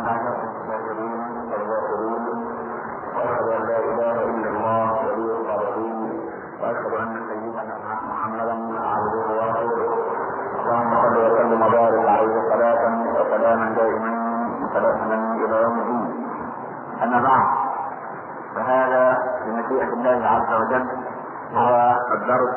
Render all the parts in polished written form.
واشهد ان لا اله الا الله ولي الصالحين واشهد ان سيدنا محمدا عبده ورسوله. اللهم صل وسلم وبارك عليه صلاه وسلاما دائما متلازما الى يوم الدين. اما بعد، فهذا بمشيئه الله عز وجل هو الدرس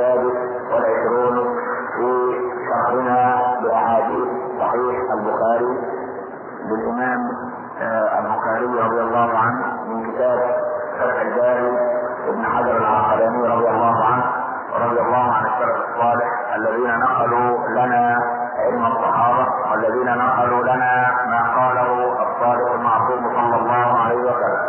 26 في شرحنا باحاديث صحيح البخاري للامام البخاري رضي الله عنه من كتاب فتح الباري ابن حجر العسقلاني رضي الله عنه ورضي الله عن السلف الصالح الذين نقلوا لنا علم الصحابه والذين نقلوا لنا ما قاله الصادق المعصوم صلى الله عليه وسلم.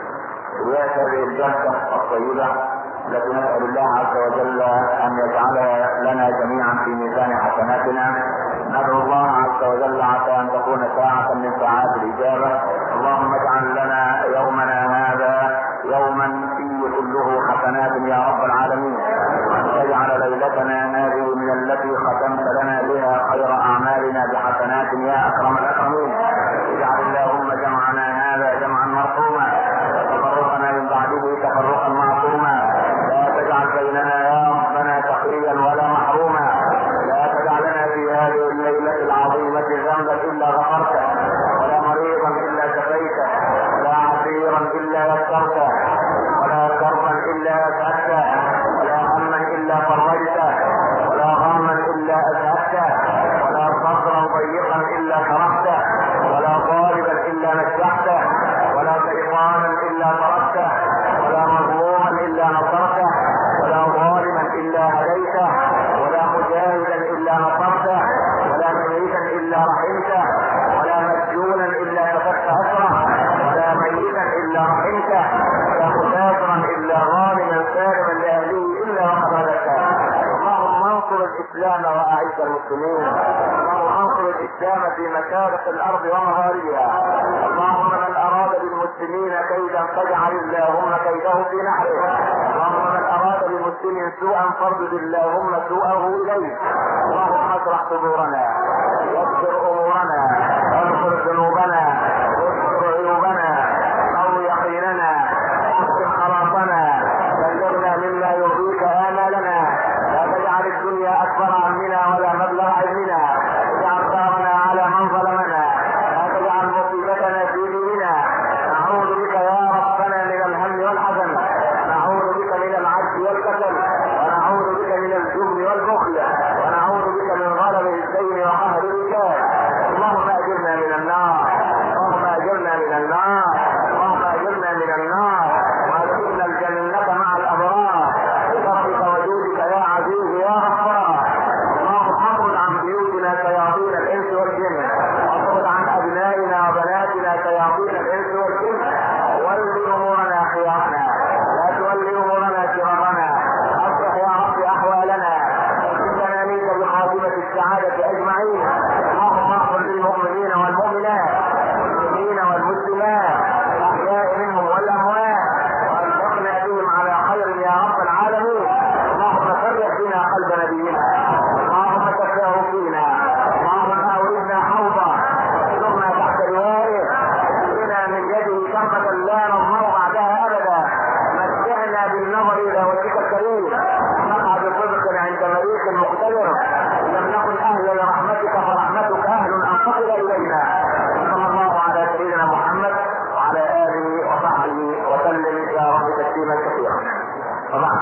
هذه الجلسه الطيبه التي نسأل الله عز وجل أن يجعلها لنا جميعا في ميزان حسناتنا. ندعو الله عز وجل عسى أن تكون ساعة من ساعات الإجابة. اللهم اجعل لنا يومنا هذا يوما فيه كله حسنات يا رب العالمين، وأن تجعل ليلتنا هذه من التي ختمت لنا بها خير أعمالنا بحسنات يا أكرم الأكرمين. اجعل اللهم جمعنا هذا جمعا مرحوما وتفرقنا من بعده تفرقا معصوما. تجعل بيننا يا ربنا تقيا ولا محروما. لا تجعلنا في هذه الليلة العظيمة ذنبا إلا غفرته، ولا مريضا إلا شفيته، ولا عسيرا إلا يسرته، ولا كربا إلا أسعدته، ولا هما إلا فرجته، ولا غما إلا أذهبته، ولا صدرا ضيقا إلا شرحته، ولا طالبا إلا نجحته، ولا شيطانا إلا طردته، ولا مظلوما إلا نصرته، ولا ظالما إلا هديته، ولا مجاهدا إلا نصرته، ولا ميتا إلا رحمته، ولا مسجونا إلا كفرت أسره، ولا ميتا إلا رحمته، ولا مسافرا إلا ظالما سالما لأهله إلا وقد هدته. اللهم انصر الإسلام وأعز المسلمين. اللهم انصر الإسلام في مشارق الأرض ومغاربها. اللهم من أراد بالمسلمين كيدا فاجعل اللهم كيده في نحره. اللهم من أراد بالمسلم سوءا فاردد اللهم سوءه إليه. اللهم اشرح صدورنا، يسر أمورنا، اغفر ذنوبنا، واستر عيوبنا، قو يقيننا، احسن خلاصنا، بلغنا مما يرضيك آمالنا. لا تجعل الدنيا أكبر همنا ولا مبلغ علمنا. اجعل ثارنا على من ظلمنا. لا تجعل مصيبتنا في ديننا. نعوذ بك يا ربنا من الهم والحزن، نعوذ بك من العجز والكسل، ونعوذ بك من الجبن والبخل، ونعوذ بك من غلبة الدين وقهر الرجال. اللهم أجرنا من النار، اللهم أجرنا من النار، اللهم أجرنا من النار، وأدخلنا الجنة مع الأبرار بفضلك وجودك يا عزيز يا غفار. اللهم اخرج عن بيوتنا شياطين الإنس والجن، واخرج عن أبنائنا وبناتنا شياطين الإنس والجن. ولي أمورنا خيارنا، لا تولي أمورنا شرارنا. أصلح يا رب أحوالنا، إننا منك بخاتمة السعادة أجمعين. اللهم اغفر للمؤمنين والمؤمنات، المسلمين والمسلمات، الأحياء منهم والأموات، وألحقنا بهم على خير يا رب العالمين. اللهم فرح بنا قلب نبينا، اللهم شفعه فينا، اللهم أوردنا حوضا، واحشرنا تحت لوائه، اسقنا من يده شربة لا نظمأ بعدها أبدا. متعنا بالنظر إلى وجهك الكريم، نقع بصدق عند مليك مقتدر. لم نكن أهلا لرحمتك فرحمتك أهل أن تصل إلينا. صلى الله على سيدنا محمد وعلى آله وصحبه وسلم يا رب تسليما كثيرا. وبعد،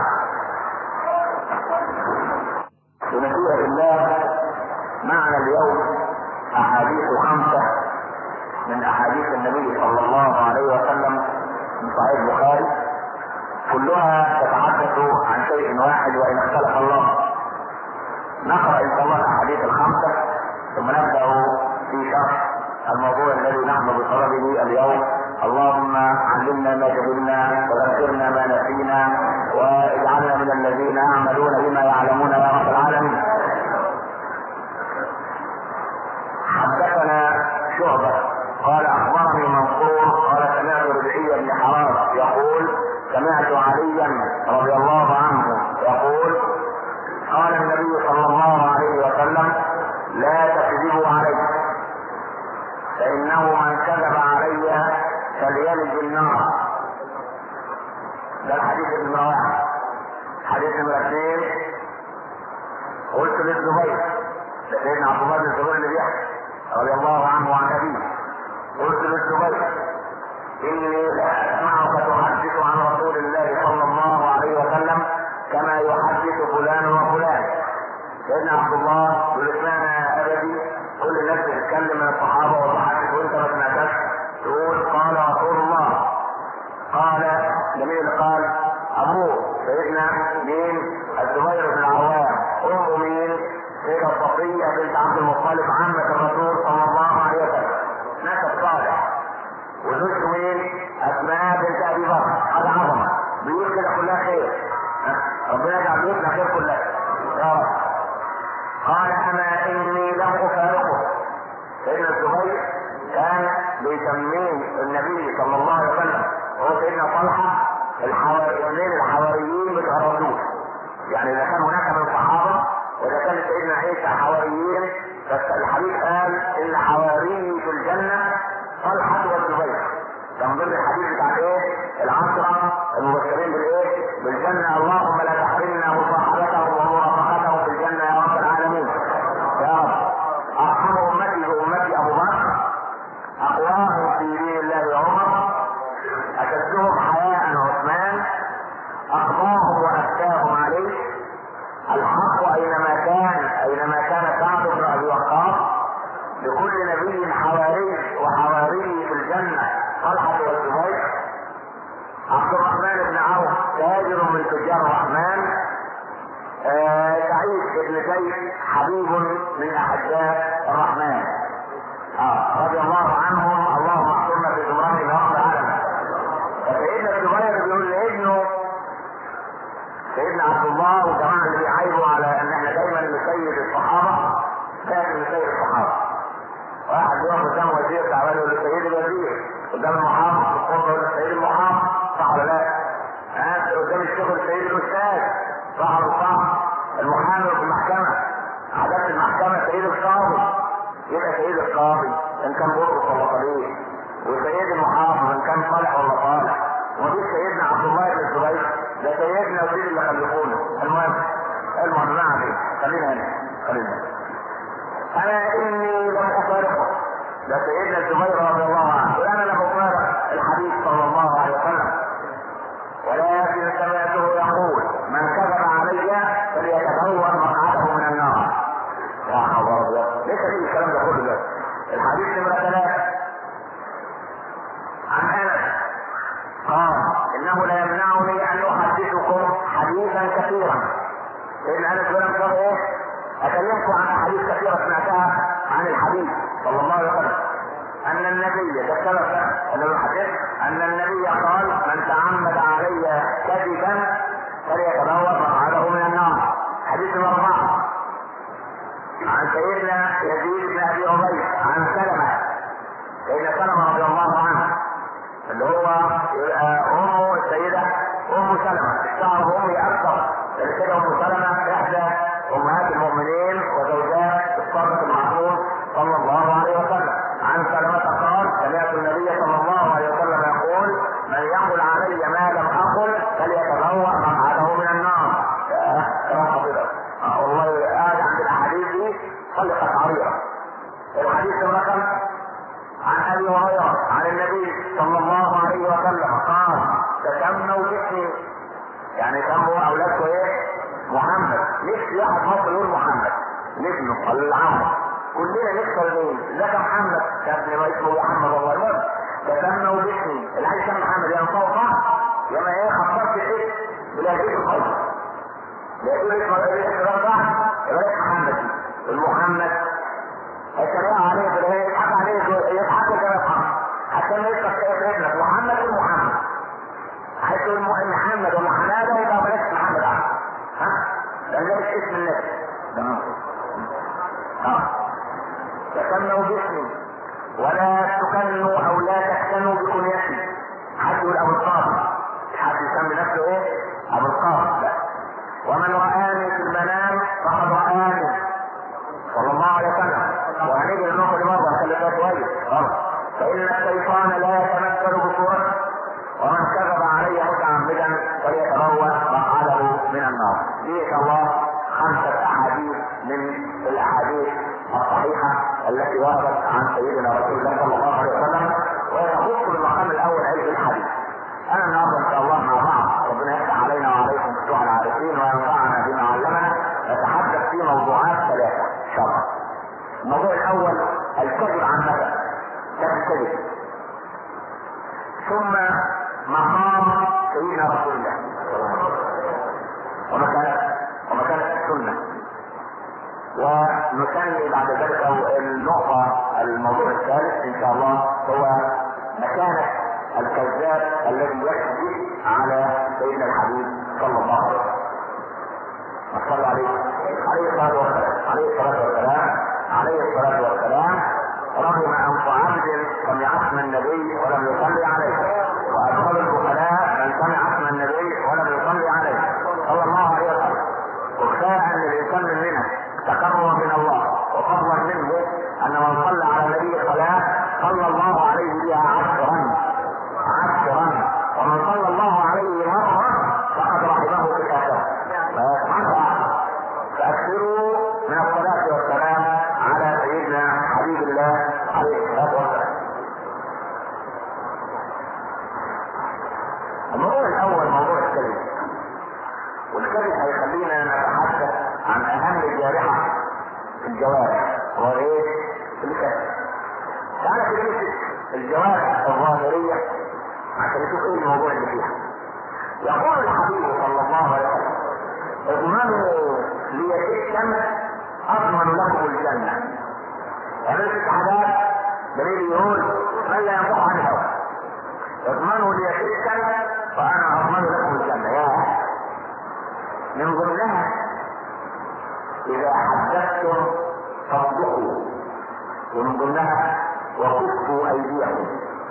بمشيئة الله معنا اليوم أحاديث 5 من أحاديث النبي صلى الله عليه وسلم من صحيح البخاري، كلها تتحدث عن شيء واحد وإن اختلف الله. نقرأ إن شاء الله الأحاديث 5 ثم نبدأ في شرح الموضوع الذي نحن بطلبه اليوم. اللهم علمنا ما جهلنا وذكرنا ما نسينا، واجعلنا من الذين يعملون بما يعلمون يا رب العالمين. حدثنا شعبة قال أخبرني منصور قال سمعت ربيعي بن حراش يقول سمعت عليا رضي الله عنه يقول قال النبي صلى الله عليه وسلم لا تكذبوا علي فانه من كذب علي فليلج النار. ده الحديث نمرة 1. حديث نمرة 2 قلت للزبير، سيدنا عبد الله بن الزبير اللي بيحكي رضي الله عنه وعن ابيه، قلت للزبير اني لاسمعك تحدث عن رسول الله صلى الله عليه وسلم كما يحدث فلان وفلان. سيدنا عبد الله يقول اسمعنا يا ابدي، كل الناس بتتكلم من الصحابه وتحدث وانت ما سمعتش، تقول قال رسول الله. قال جميل، قال ابوه سيدنا مين؟ الزبير بن العوام. امه مين؟ سيدة صفية بنت عبد المطلب عمة الرسول صلى الله عليه وسلم، نسب صالح. وزوجته مين؟ اسماء بنت ابي بكر. هذا عظمه، بيقول كده كلها خير، ربنا يجعل بيوتنا خير كلها يا رب. قال اما اني لم افارقه. سيدنا الزبير كان بيسميه النبي صلى الله عليه وسلم هو سيدنا طلحه اثنين الحواريين بتوع الرسول. يعني اذا كان هناك من صحابه واذا كان سيدنا عيسى حواريين، بس الحديث قال ان حواري في الجنه طلحه والزبير. ده من ضمن الحديث بتاع ايه؟ العشره المبشرين بالايه؟ بالجنه. اللهم لا تحرمنا مصاحبتهم ومرافقتهم في الجنه يا رب العالمين. يا رب ارحم امتي بامتي ابو بكر، اقواهم في دين الله عمر، اشدهم حياء عثمان، اقضاهم وافتاهم عليه، الحق اينما كان سعد بن ابي وقاص، لكل نبي حواري وحواري في الجنه طلحه والزبير، عبد الرحمن بن عوف تاجر من تجار الرحمن، سعيد بن زيد حبيب من احباء الرحمن. رضي الله عنهم، اللهم احفظنا في زمرهم الى رب العالمين. فسيدنا الزبير بيقول لابنه سيدنا عبد الله والجماعه اللي بيعايبوا على ان احنا دايما نسيد الصحابه، لازم نسيد الصحابه. واحد يقف قدام وزير تعبان يقول له سيد الوزير، قدام المحافظ في القرى يقول له سيد المحافظ، صح ولا لا؟ قدام الشغل سيد الاستاذ، صح ولا صح؟ المحامي في المحكمه، عدالة المحكمه سيد القاضي، يبقى سيد القاضي ان كان بطرس ولا صليب، وسيد المحافظ ان كان صالح ولا صالح. ومفيش سيدنا عبد الله بن الزبير، ده سيدنا وسيد اللي خلفونا. المهم ما عليه، خلينا هنا. انا اني لم افارقه، ده سيدنا الزبير رضي الله عنه، وانا لم افارق الحديث صلى الله عليه وسلم، ولكن سمعته يقول من كذب علي فليتبوأ مقعده من النار. يا حول الله، ليس فيه الكلام ده كله ده. الحديث نمرة 3 عن انس قال انه لا يمنعني ان احدثكم حديثا كثيرا. لان انس بن مالك ايه؟ اكلمكم عن احاديث كثيره سمعتها عن الحديث صلى الله عليه وسلم ان النبي ان النبي قال من تعمد علي كذبا فليتبوأ مقعده من النار. حديث 4 عن سيدنا يزيد بن ابي عبيد عن سيدنا سلمة رضي الله عنه، اللي هو امه السيده ام سلمة. الشعر امي اكثر لان كده ام سلمة احدى امهات المؤمنين وزوجات الصادق المعصوم صلى الله عليه وسلم. عن سلمة قال سمعت النبي صلى الله عليه وسلم يقول من يقل علي ما لم اقل فليتبوأ مقعده من النار. كلام خطير والله. قاعد عند الاحاديث دي خلقت عريضه. الحديث الرقم عن ابي هريره عن النبي صلى الله عليه وسلم قال تسموا باسمي، يعني سموا اولادكم ايه؟ محمد. نفسي واحد مصري يقول محمد لابنه ولا العم، كلنا نكسر مين؟ لك محمد يا ابني ما اسمه محمد الله يرضى. تسموا باسمي، اللي عايز يسمي محمد يعني صوت يا ما ايه خطرت الاسم بلا شيء الخير، يقول اسمه الاحترام صح يبقى محمد. المحمد الشريعه عليه كده يضحك عليه، يضحك كده يضحك حتى ما يضحك كده ابنك محمد ومحمد. عايز تقول محمد ومحمد يبقى بلاش محمد عنه، لان ده مش اسم النبي. تمام. تسموا باسمي ولا تكنوا او لا تكتنوا بكنيتي. حد يقول ابو القاسم، حد يسمي نفسه ايه؟ ابو القاسم. لا. ومن رآني في المنام فقد رآني صلى الله عليه وسلم. وهنيجي للنقطة دي برضه هنخلي فيها كويس. غلط. التي وردت عن سيدنا رسول الله صلى الله عليه وسلم، ويخص بالمقام الاول علم الحديث. انا النهارده ان شاء الله مع بعض ربنا يفتح علينا وعليكم فتوح العارفين وينفعنا بما علمنا، نتحدث في موضوعات ثلاثه ان شاء الله. الموضوع الاول الكذب عن نفسه، الكذب، ثم مقام سيدنا رسول الله ومكانة السنة، ونسمي بعد ذلك الموضوع الثالث ان شاء الله هو مكانة الكذاب الذي يكذب على سيدنا الحبيب صلى الله عليه وسلم. صلى عليه الصلاة والسلام رغم أنف عبد سمع اسم النبي ولم يصلي عليه، وأدخل البخلاء من سمع اسم النبي ولم يصلي عليه صلى الله عليه وسلم. وكفاية أن الإنسان مننا تقرب من الله وفضلا منه أن من صلى على النبي صلاة صلى الله عليه بها عشرا، ومن صلى الله عليه مرة فقد رحمه في الآخرة. فأكثروا من الصلاة والسلام على سيدنا حبيب الله عليه الصلاة والسلام. الموضوع الأول موضوع الكذب، والكذب هيخلينا نتحدث عن أهم جارحة في الجوارح، هو إيه؟ الكذب. تعالى كده الجوارح الظاهرية عشان نشوف إيه الموضوع اللي فيها. يقول الحبيب صلى الله عليه وسلم: اضمنوا لي الشمس اضمن لكم الجنة. يعني في الحداد دليل يقول من لا ينطق عن الهوى، اضمنوا لي الشمس فانا اضمن لكم الجنة. يا من ضمنها اذا حدثتم فاصدقوا، ومن ضمنها وكفوا ايديكم.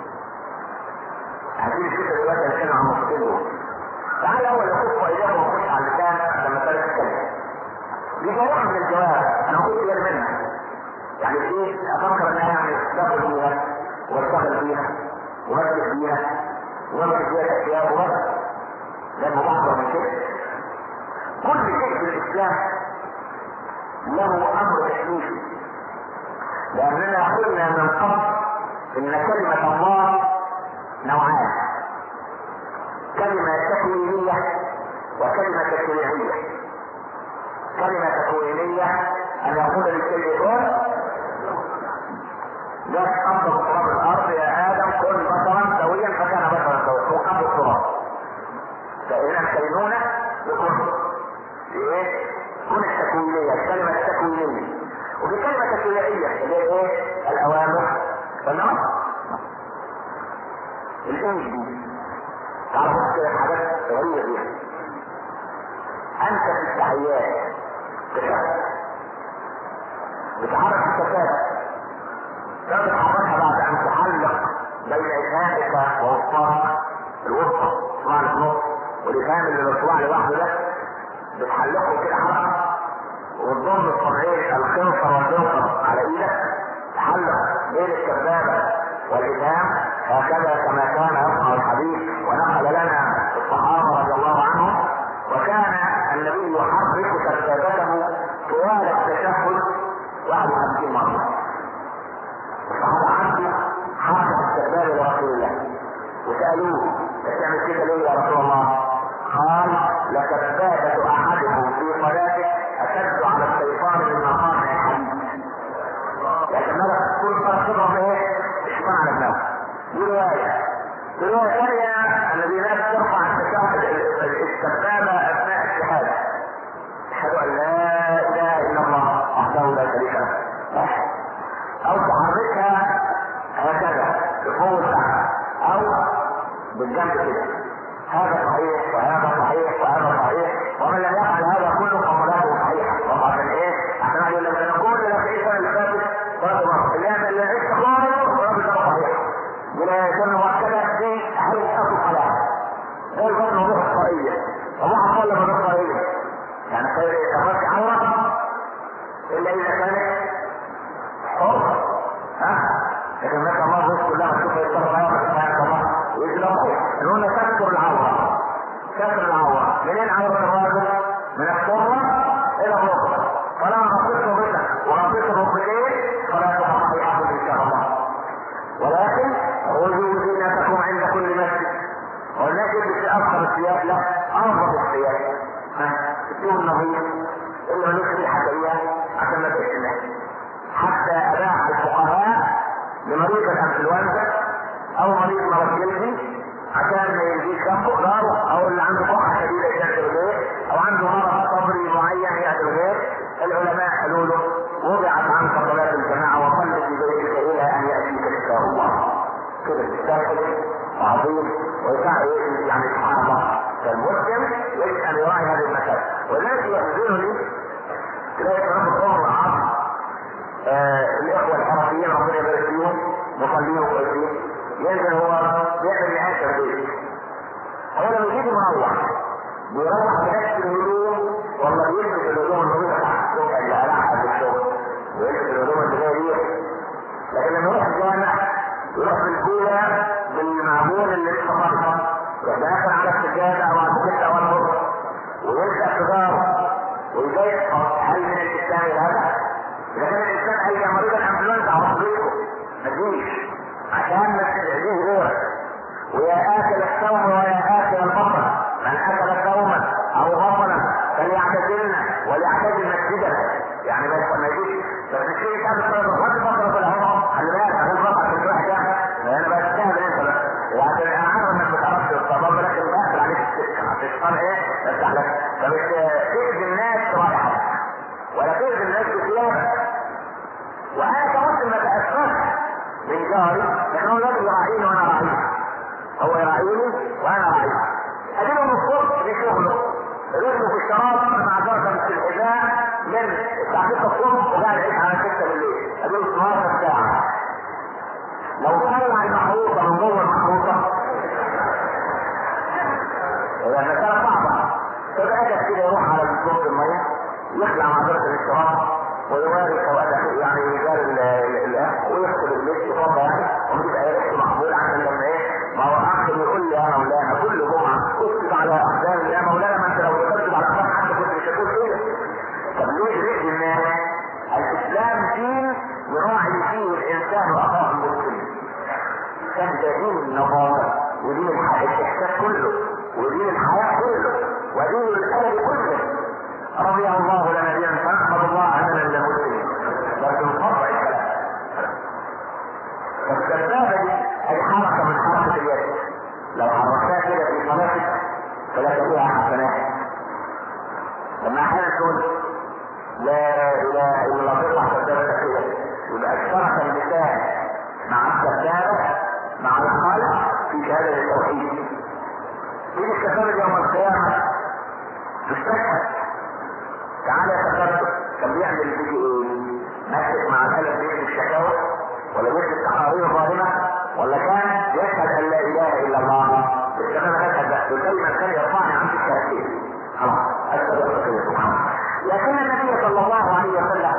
هذه الفكرة دلوقتي هنتكلم عن النقطتين دول. تعالى اول يكفوا ايديكم ونخش على اللسان لما تبدا تتكلم. دي جوارح من الجوارح انا قلت غير منها، يعني ايه افكر انها يعني تاخذ فيها واشتغل فيها ومسك فيها ومسك فيها الاشياء وبس، ده الموضوع من كده. كل شيء في الاسلام له امر تكليفي، لاننا قلنا من قبل ان كلمه الله نوعان: كلمه تكوينيه وكلمه تشريعيه. كلمة تكوينية أن يقول للشيء كن، جاء قبض تراب الأرض يا آدم كن بشرا سويا فكان بشرا سويا، هو قبض التراب. فإذا الكينونة بكن إيه؟ كن التكوينية، الكلمة التكوينية. وفي كلمة تشريعية اللي هي إيه؟ الأوامر والنهي. الإنجيل تعرفوا كده حاجات غريبة فيها. أنت في التحيات بتحرك الشفاف، لا بتحركها بعد ان تحلق بين اسهامك ووسطاك الوسطى صباع النص والاسهام اللي بالصباع لوحده ده بتحلقه كده حركه، وتضم الصبعين الخنصر والبنصر على ايدك تحلق بين السبابه والاسهام هكذا كما كان يصنع الحديث ونقل لنا الصحابه رضي الله عنهم. وكان النبي يحرك سبابته طوال التشهد 51 مرة. الصحابة عدوا حركة السبابة لرسول الله وسألوه تعمل كده ليه يا رسول الله؟ قال: لسبابة أحدكم في صلاته أشد على الشيطان من مقام الحديد. لكن ماذا كل فرصتهم ايه؟ الشيطان على النوم. دي رواية. في رواية ثانية الذي لا ترفع السبابة أثناء الشهادة: أشهد أن لا إله إلا الله وحده لا شريك له، أو تحركها هكذا بقوة أو بالجنب كده. هذا صحيح وهذا صحيح وهذا صحيح، ومن لم يفعل هذا كله فصلاته صحيحة. وعشان إيه؟ عشان أقول لك أنا كل اللي في السنة اللي فاتت صلاة مصر اللي عشت خالص صلاته صحيحة. ولا يكون مؤكدة في هيئة الصلاة. ده الفضل موضوع الصحية. وضع صلى موضوع الصحية. يعني خير يتفرق عورة إلا إذا كانت حرة. لكن ما شاء الله الناس كلها تشوف يتصرف عورة سبحانه الله ويجلبه. إنه تذكر العورة. كسر العورة. منين عورة الراجل؟ من الصورة إلى الركبة. فلما غطيت ركبتك وغطيت الركبتين صلاتها صحيحة ان شاء الله. ولكن خذوا زينتكم عند كل مسجد. والناس اللي اخر الثياب لا انظف الثياب، تكون نظيف اللي ملوش ريحه سيئه عشان ما تقتلها. حتى اباح الفقهاء لمريض الانفلونزا او مريض مرض جلدي عشان ما يجيش فوق داره، او اللي عنده كحه شديده يعدل غير، او عنده مرض صدري معين يعدل غير. العلماء قالوا له وضعت عنك صلاه الجماعه وصل في بيتك الى ان ياتيك كتاب الله. كده تستاهل عظيم ويسعى يعني سبحان الله. فالمسلم يجب ان يراعي هذه المسائل. والذي يحزنني تلاقي كلام الظهر والعصر الاخوه الحرفيين ربنا يبارك فيهم مصلين وكويسين، ينزل هو بيعمل لآخر بيت. هو لما يجي مروح بيروح بنفس الهدوم، والله يلبس الهدوم النظيفه تحت الصبح اللي قلعها في الشغل، ويلبس الهدوم اللي جايه دي. لكن لما يروح الجامع يروح بالكوره بالمعجون اللي لسه فاضي، يروح داخل على السجاده او على الكتة او على الغرفه ويلبس سيجاره ويجيب. هل من الاسلام هذا؟ اذا كان الانسان اي مريض الانفلونزا او صديقه ما تجيش عشان ما تأذيه غيرك. ويا آكل الثوم ويا آكل البطن من أكل ثوما أو بطنا فليعتزلنا وليعتزل مسجدنا. يعني ما يجيش بس الشيء كان بطل بطل في العمر. خلي بالك انا البطل في الواحد ده انا بستهبل انت بقى. يعني انا عارف انك ما تعرفش الصباب لكن بقفل عليك السكه هتشتغل ايه افتح لك. فمش تأذي الناس رايحه ولا تأذي الناس بثيابك. وانا كمسلم ما تأثرش من جاري، لكن هو لازم يراعيني وانا راعيه. هو يراعيني وانا راعيه. اجيبه من الصبح في شغله رجله في الشراب مع درجه في الحذاء من الساعه 6 الصبح وقاعد يعيش على 6 بالليل. اجيبه 12 ساعه. لو طلع المحروسه من جوه المحروسه هي المساله صعبه. فبقى كده يروح على صوت الميه يخلع مع درجه الشراب ويواري سواء يعني رجال الاخ ويغسل اللبس وفضه يعني ويبقى ريحته مقبوله عشان لما ايه ما هو اخ يقول لي يا مولانا كل جمعه اكتب على اقدام يا مولانا ما انت لو كتبت على اقدام حد كنت مش هتقول كده. طب ليه ريح الناس؟ الاسلام دين يراعي فيه الانسان اخاه المسلم. كان ده دين النظافه ودين الاحساس كله ودين الحياه كله ودين الادب كله. رضي الله لنا دينا فنحمد الله اننا للمسلمين. لكن فرع الكلام فالسبابه دي هي حركه من حركه اليد، لو حركتها كده في صلاتك فلك بها حسنات. لما احيانا تقول لا اله الا الله تطلع سبابتك كده يبقى اشترك اللسان مع السبابه مع القلب في شهاده التوحيد. تيجي السبابه يوم القيامه تستشهد. تعالى يتكبر كان بيعمل فيديو ايه؟ ماسك مع القلم بيكتب الشكاوى ولا بيكتب تقارير ظالمه ولا كان يشهد ان لا اله الا الله. بس انا بشهد ده وكلمه كان يرفعني عن الشهادتين خلاص اشهد ان سبحان الله. لكن النبي صلى الله عليه وسلم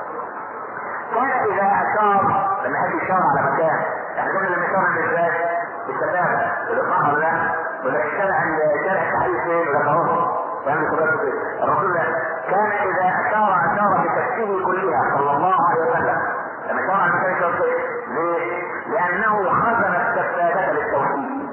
كان اذا اشار لما يحب يشار على مكان يعني كنا لما يشار ازاي؟ بالسبابه بالاقامه ولا لا؟ ولا الشارع التحرير فين ولا خلاص يعني الرسول كان اذا اشار بكفه كلها صلى الله عليه وسلم. لما اشار على مكان التوحيد ليه؟ لانه خزن السبابه للتوحيد.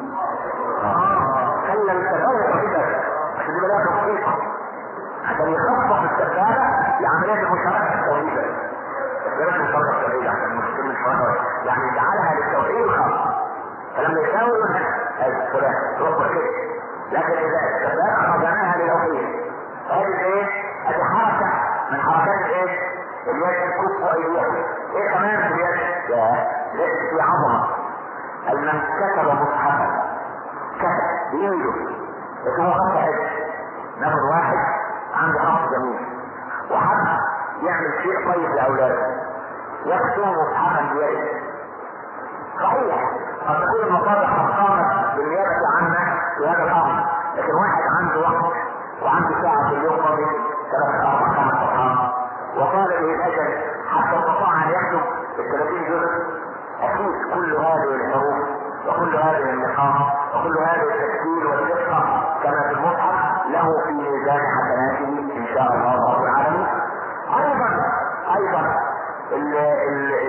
خلى السبابه كده عشان يبقى لها تخصيصها عشان يخصص السبابه لعمليه المشاركه التوحيديه. السبابه المشاركه التوحيديه عشان المسلمين يعني جعلها للتوحيد الخاص. فلما يساوي فلان ربما كده. لكن اذا السبابه خزناها للتوحيد هذه ايه؟ هذه حركه من حركات الايه؟ اليد الكف وايديها. ايه كمان في اليد؟ ليس في عظمه. المن كتب مصحفا كتب بيده لكن هو خط حد. ناخد واحد عنده خط جميل وحب يعمل شيء طيب لاولاده يكتب مصحفا بيده. صحيح قد تكون المصالح قامت بالنيابه عنا في هذا الامر، لكن واحد عنده وقت وعنده ساعة في اليوم فاضي 3 4 5 صفحات وطال به الاجل حتى استطاع ان يكتب ال30 جزء. اكيد كل هذه الحروف وكل هذه النقاط وكل هذا التفكير والدقة كما في المصحف له في ميزان حسناته ان شاء الله رب العالمين. ايضا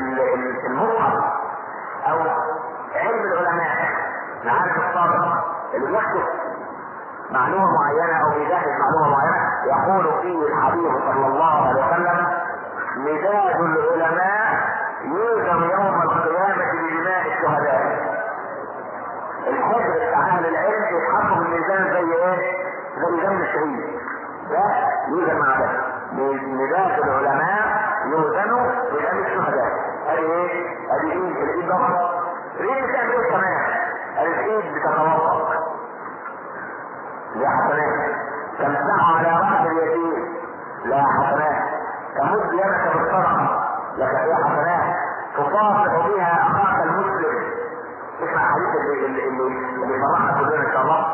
بيكتب معلومة معينة او بيجهز معلومة معينة، يقول فيه الحبيب صلى الله عليه وسلم: مداد العلماء يوزن يوم القيامة بدماء الشهداء. الحجر بتاع اهل العلم يتحط في الميزان زي ايه؟ زي دم الشهيد، ده يوزن مع ده. مداد العلماء يوزنوا بدم الشهداء. ادي ايه؟ ادي ايد، الايد ضغط. الايد بتعمل ايه كمان؟ الايد بتتوقف لا حسنات، تمسح على رأس اليتيم لا حسنات، تمد يدك بالصدقة لك فيها حسنات، تصافح بها اخاك المسلم. اسمع الحديث اللي فرحنا كلنا ان شاء الله: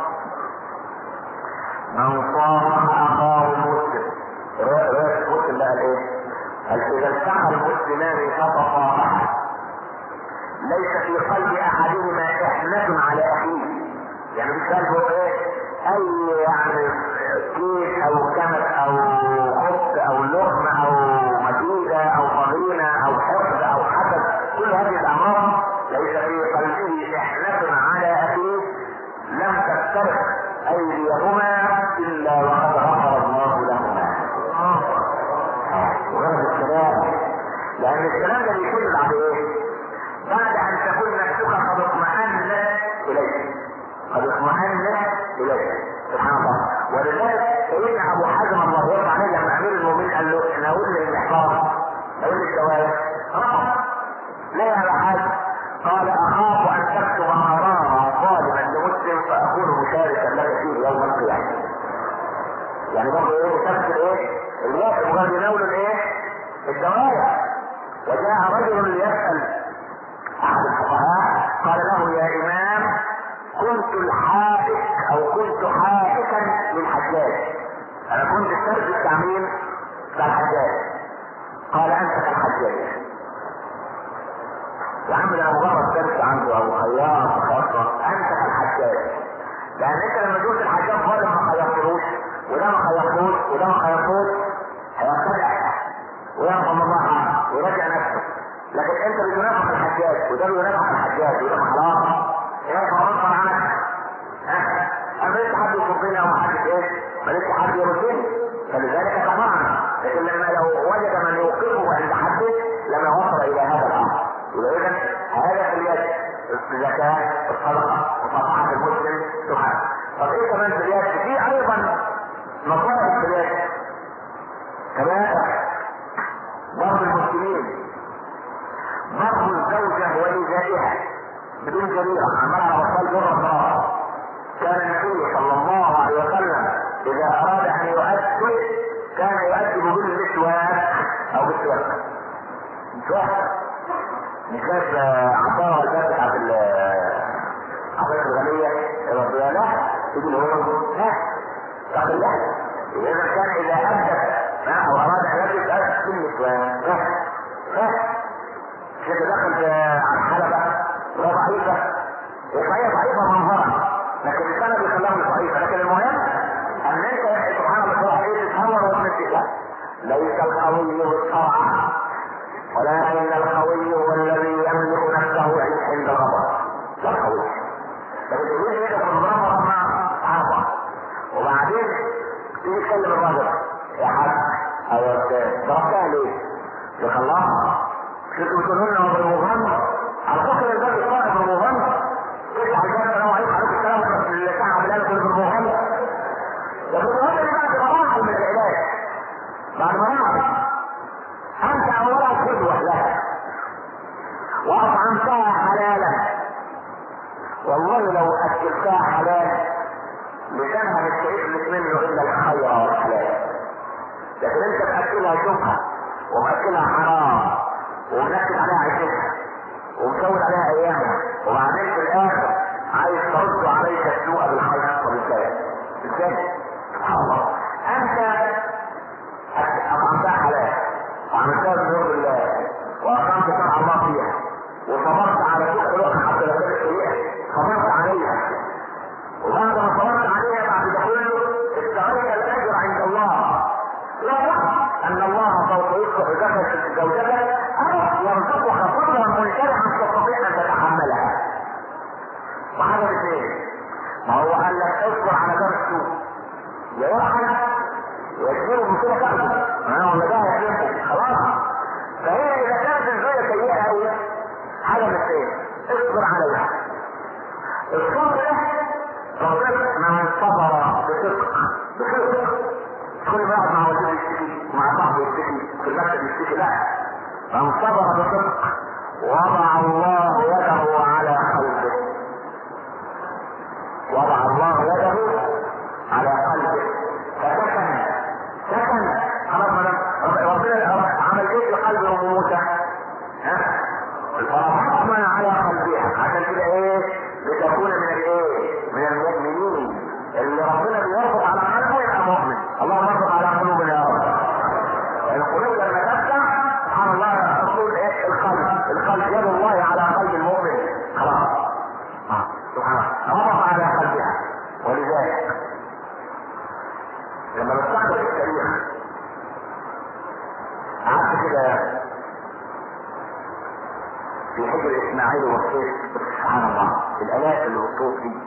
من صافح اخاه المسلم، رواية مسلم بقى الايه؟ اذا التقى المسلمان فتصافحا ليس في قلب احدهما احنة على اخيه. يعني مش قلبه ايه؟ اي يعني كيس او كمس او خبز او لقمة او مديدة او ضغينة او حقد او حسد، كل هذه الامراض ليس في قلبه احنة على اخيه، لم تفترق ايديهما الا وقد غفر الله لهما. وغرض الكلام، لان الكلام ده بيدل على ايه؟ بعد ان تكون نفسك قد اطمأنت اليه، قد اطمأنت اليه سبحان الله. ولذلك سيدنا ابو حازم الله يرضى عليه لما امير المؤمنين قال له: انا اقول لي المحراب، اقول لي الجواب، ليه يا ابو حازم؟ قال: اخاف ان تكتب حراما ظالما لمسلم فاكون مشاركا لك فيه يوم القيامه. يعني برضه ايه؟ تفسر ايه؟ الواقع مجرد يناول الايه؟ الدوايا. وجاء رجل ليسأل احد الفقهاء قال له: يا امام، كنت الحائك او كنت حائكا للحجاج، انا كنت السرد بتاع مين؟ بتاع الحجاج. قال: انت كالحجاج. يا عم ده مجرد درس عنده او خياط خاصة، انت كالحجاج. لان انت لما جوت الحجاج ظالم ما خيطتلوش وده ما خيطتلوش وده ما خيطتلوش، هيطلع ويرحم الله عنه ويرجع نفسه. لكن انت بتنافق الحجاج وده بينافق الحجاج وده خلاص ايه غصب عنك. انا لسه حد يصدني او حد ايه؟ ما لسه حد يردني، فلذلك كفرنا. لكن لما لو وجد من يوقفه عند حده لما وصل الى هذا الامر. يبقى اذا هذا في اليد الزكاه، الصدقه، مصافحه المسلم سبحانه. طب ايه كمان في اليد؟ في ايضا مصائب في اليد كمان ضرب المسلمين، ضرب الزوجه وإيذائها بدون جريرة عملها بطال جرة صراحة. كان النبي صلى الله عليه وسلم اذا اراد ان يؤدب كان يؤدب بالمسواك او بالسواك. مسواك مش بس عطارة الباب بتاعت عطارة الغنية لا تيجي الهرم لا تاخد اللحظة. اذا كان اذا ادب او اراد ان يؤدب بالمسواك كده دخل على الحلبة وهي ضعيفة، وهي ضعيفة منظرا لكن السنة بيخليها ضعيفة. لكن المهم ان انت سبحان الله تروح ايه تتهور وتنسيها. ليس القوي بالطاعة ولكن القوي هو الذي يملك نفسه عند غضب. لا القوي لكن تقول ايه ده كل مرة مع عرضة وبعدين تيجي تكلم الراجل: يا حاج او يا استاذ ضربتها ليه؟ تخلصها كنتوا بتقولوا لنا بالمغنى على فكرة الباب الطائف بالمغنى تفتح الباب السلام عليكم عليكم السلام ورحمة الله تعالى كل بالمغنى. لكن المغنى دي بعد مراحل من العلاج، بعد مراحل انت اولا قدوة لها واطعمتها حلالا، والله لو اكلتها حلال لسانها مش هيفلت منه الا الخير والحلال. لكن انت تاكلها شبهه ومأكلها حرام ومنكد عليها عيشتها ومسود عليها ايامها وبعدين في الاخر عايز ترد عليك السوء بالخير وبالخير. ازاي؟ سبحان الله. انت اطعمتها حلال وعملتها بنور الله واقامت شرع الله فيها وصبرت على كل خلق حتى لو كانت سيئه، صبرت عليها وبعد ما صبرت عليها بعد ده كله استغرقت الاجر عند الله. لا تخف ان الله سوف يصلح زوجتك او يرزقك فضلا منشرحا تستطيع ان تتحملها. وهذا الاثنين ما هو قال لك مكتوب يا يرحل يجيبه المصيبة تاخده ولا ده هيحلفه خلاص. فهي اذا كانت الزوجة سيئة قوي حاجة من اثنين، اصبر عليها. الصبر ده ربنا من صبر بصدق كل ما يقعد مع والده يشتكي مع صاحبه يشتكي في المكتب يشتكي، لا، من صبر بصدق وضع الله يده على قلبه، وضع الله يده على قلبه فسكن خلاص. ربنا عمل ايه في قلب ام موسى؟ فربطنا على قلبها عشان كده ايه؟ لتكون من الايه؟ من المؤمنين. اللي ربنا بيربط على قلبه يبقى مؤمن. اللهم اربط على قلوبنا يا رب. القلوب لما تفتح سبحان الله تقول ايه؟ القلب يد الله على قلب المؤمن خلاص. سبحان الله ربط على قلبها. ولذلك لما بستقبل التاريخ قعدت كده في حجر اسماعيل والصيف، سبحان الله الالاف اللي والصوت دي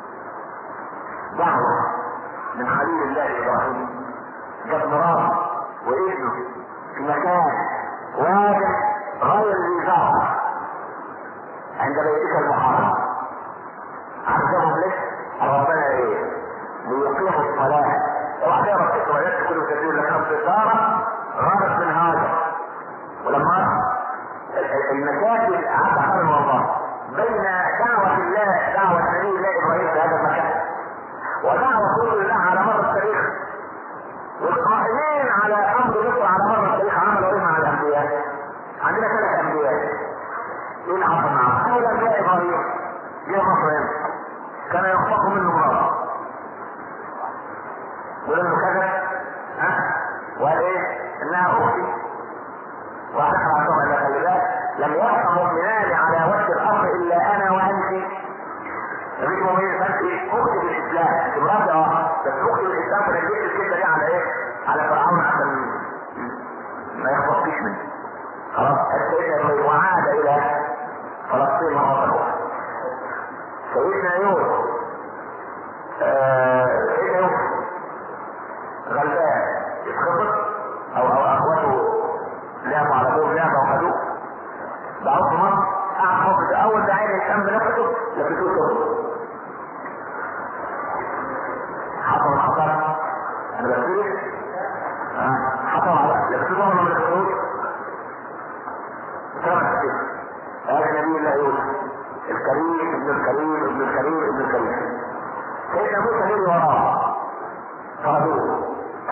دعوة من خليل الله ابراهيم جاب مراته وابنه في مكان واجب غير ذي زرع عند بيتك المحرم. عندهم لك ربنا ايه؟ ليقيموا الصلاة. اوعى تقرا في الروايات كل كثير لك انتصارة غابت من هذا. ولما المساجد عاد حرم الله بين دعوة الله دعوة نبي الله ابراهيم في هذا المكان ودعوة رسول الله على مر التاريخ، والقائمين على امر مصر على مر التاريخ عملوا ايه مع الانبياء؟ عندنا 3 انبياء. ايه اللي حصل معهم؟ اول انبياء ابراهيم جه مصر هنا كان يخطق منه مراته يقول له كذا وقال ايه؟ انها اختي وهنقرا عنهم ان خلي بالك لم يبق مؤمنان على وجه الارض الا انا وانت. مفيش مؤمنين فانت اختي في الاسلام امرأة بس اختي في الاسلام. فانا جبت الكلمه دي على ايه؟ على فرعون عشان ما يخطفكيش مني. خلاص سيدنا وعاد الى فلسطين مرة اخرى. سيدنا يوسف سيدنا يوسف غلبان يتخبط او اخوته لعبوا على ابوه لعبه وخدوه بقوا في مصر. قعد مصر اول داعي يهتم بنفسه لبسوه شغل. حصل الخطر انا بسير حصل على لبسوه شغل ما لبسوش اترمت كده. هذا نبي الله يوسف الكريم ابن الكريم ابن الكريم ابن الكريم. سيدنا موسى جري وراه طردوه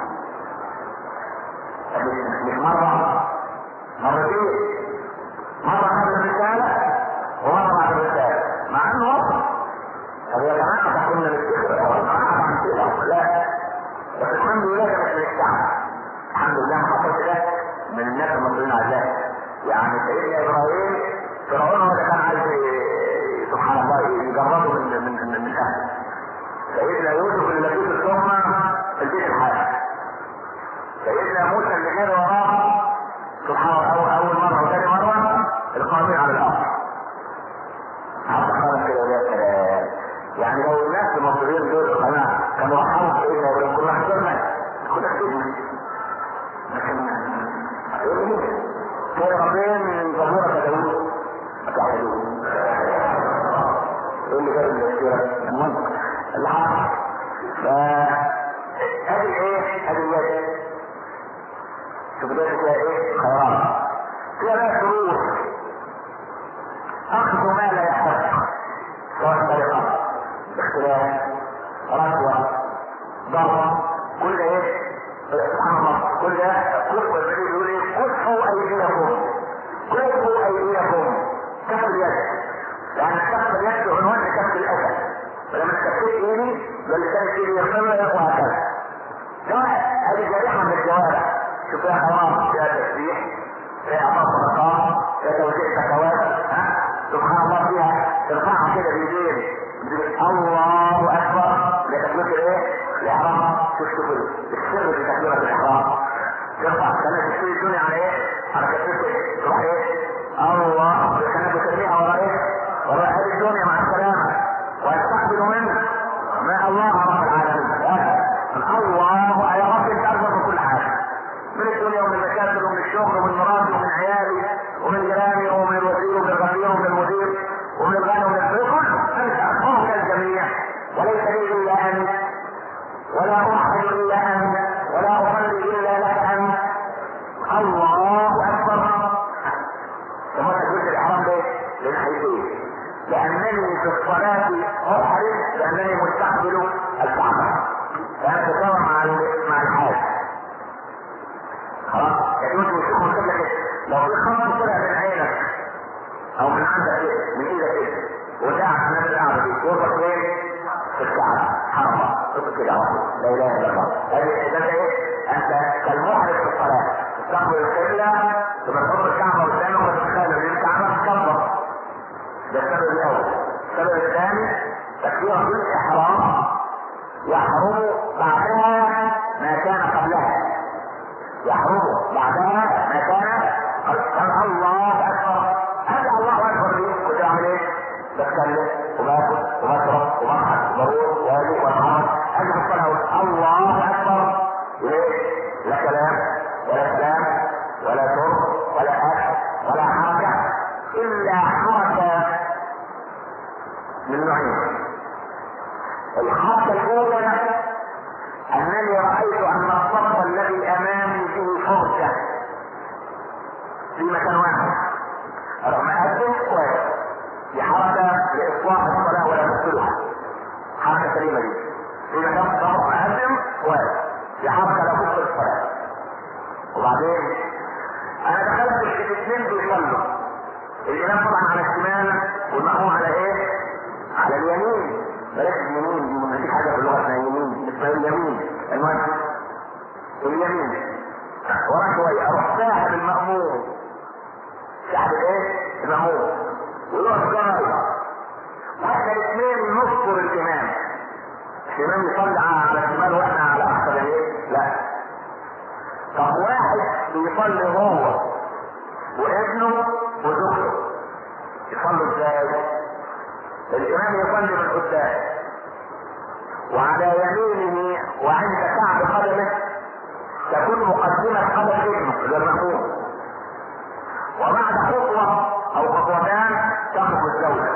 مش مرة مرتين، مرة قبل الرسالة ومرة بعد الرسالة مع انه وصل. طب يا جماعة كنا نفتكر او نعرف عن كده لا، بس الحمد لله ده مش الشعب. الحمد لله ما حصلش ده من الناس المصريين عزاه. يعني سيدنا ابراهيم فرعون هو اللي كان عايز سبحان الله يجرده من اهله. سيدنا يوسف اللي لبسه التهمة في البيت الحاكم. سيدنا موسى اللي جري وراه سبحان الله اول مرة وثاني مرة القائمين على الارض. عبد خالد كده وده يعني لو الناس المصريين دول القناة كانوا رحموا سيدنا ابراهيم كنا حسنا كنا حسنا لكن كانوا ربين ظهورة داوود اتعبدون ايه اللي جاب الاختيار المنطق اللي حصل. فهذه ايه؟ هذه اليد شوف ده فيها ايه؟ خيرات فيها بقى شروط. اخذ ما لا يحق سواء طريقة اختلاف رشوة ضرب كل ايه؟ سبحان الله كل ده كفوا النبي يقول ايه؟ كفوا ايديكم كفوا ايديكم كف اليد لان كف اليد عنوان لكف الاذى. ولما تكفيت ايدي بلسان ايدي يرفضها وهكذا. هذه جارحة من الجوارح. شوف فيها حرام فيها تسبيح فيها اعطاء صدقات فيها توزيع زكوات سبحان الله فيها ترفعها كده بايدين الله اكبر لتكبير ايه؟ الاحرام. شوف السر في تكبيرة الاحرام ترفع كانت تشتري الدنيا على ايه؟ على كتفك تروح ايه؟ الله كانت تسميها وراء ايه؟ وراء هذه الدنيا مع السلامة ويستقبل منه ما الله رب العالمين. شغلي ومن مراتي ومن عيالي ومن جيراني ومن الوزير ومن الغفير ومن المدير ومن الغني ومن الفقر، انت اكبرك الجميع وليس لي الا انت، ولا احد الا انت، ولا اصلي الا لك انت. الله اكبر. ثم تقول الاحرام ليه؟ للحيثيه، لانني في الصلاه محرم، لانني مستقبل الكعبه، فانت تساوي مع الحاج. خلاص يجوز يشوفوا كده كده، لو في خط طلع من عينك او من عندك كده من ايدك كده وقاعد في نفس القعده دي وصلت فين؟ في الكعبه حرام تقول كده اهو لا اله الا الله. ده ايه؟ انت كالمحرم في الصلاه تستقبل القبله ثم تحط الكعبه قدامك وتتخيل ان الكعبه تكبر. ده السبب الاول. السبب الثاني تكبيره الاحرام يحرم بعدها ما كان قبلها، يحرم بعدها ما كان قال الله اكبر. هذا الله اكبر ليه؟ كنت اعمل ايه؟ بتكلم وباكل وبشرب وبضحك وبروح واجي واتحرك، اجي في الصلاه الله اكبر. ليه؟ لا كلام ولا كلام ولا شرب ولا اكل ولا حركه، الا حركه من نوعين. الحركه الاولى انني رايت ان الصف الذي امامي فيه فرجه في مكان واحد، رغم اقدم كويس، دي حركه لاصلاح الصلاه ولا تفسدها، حركه سليمه دي في مكان صف اقدم كويس، دي حركه لا تفسد الصلاه. وبعدين انا دخلت في الاثنين بيصلوا، الامام طبعا على الشمال والمأموم على ايه؟ على اليمين. بلاش اليمين دي ما فيش حاجه في اللغه اسمها يمين، اسمها اليمين. المهم اليمين ورا شويه اروح ساحب المأموم، ساحب ايه؟ المأموم، ويروح جاي واحنا الاثنين نذكر الامام. الامام يصلي على الشمال واحنا على احسن ايه؟ لا. طب واحد بيصلي هو وابنه وزوجته يصلوا ازاي؟ الامام يصلي من قدام وعلى يمينه وعند كعب قدمه تكون مقدمة قدم ابنه للمأموم، وبعد خطوة او خطوتان تخرج الزوجة.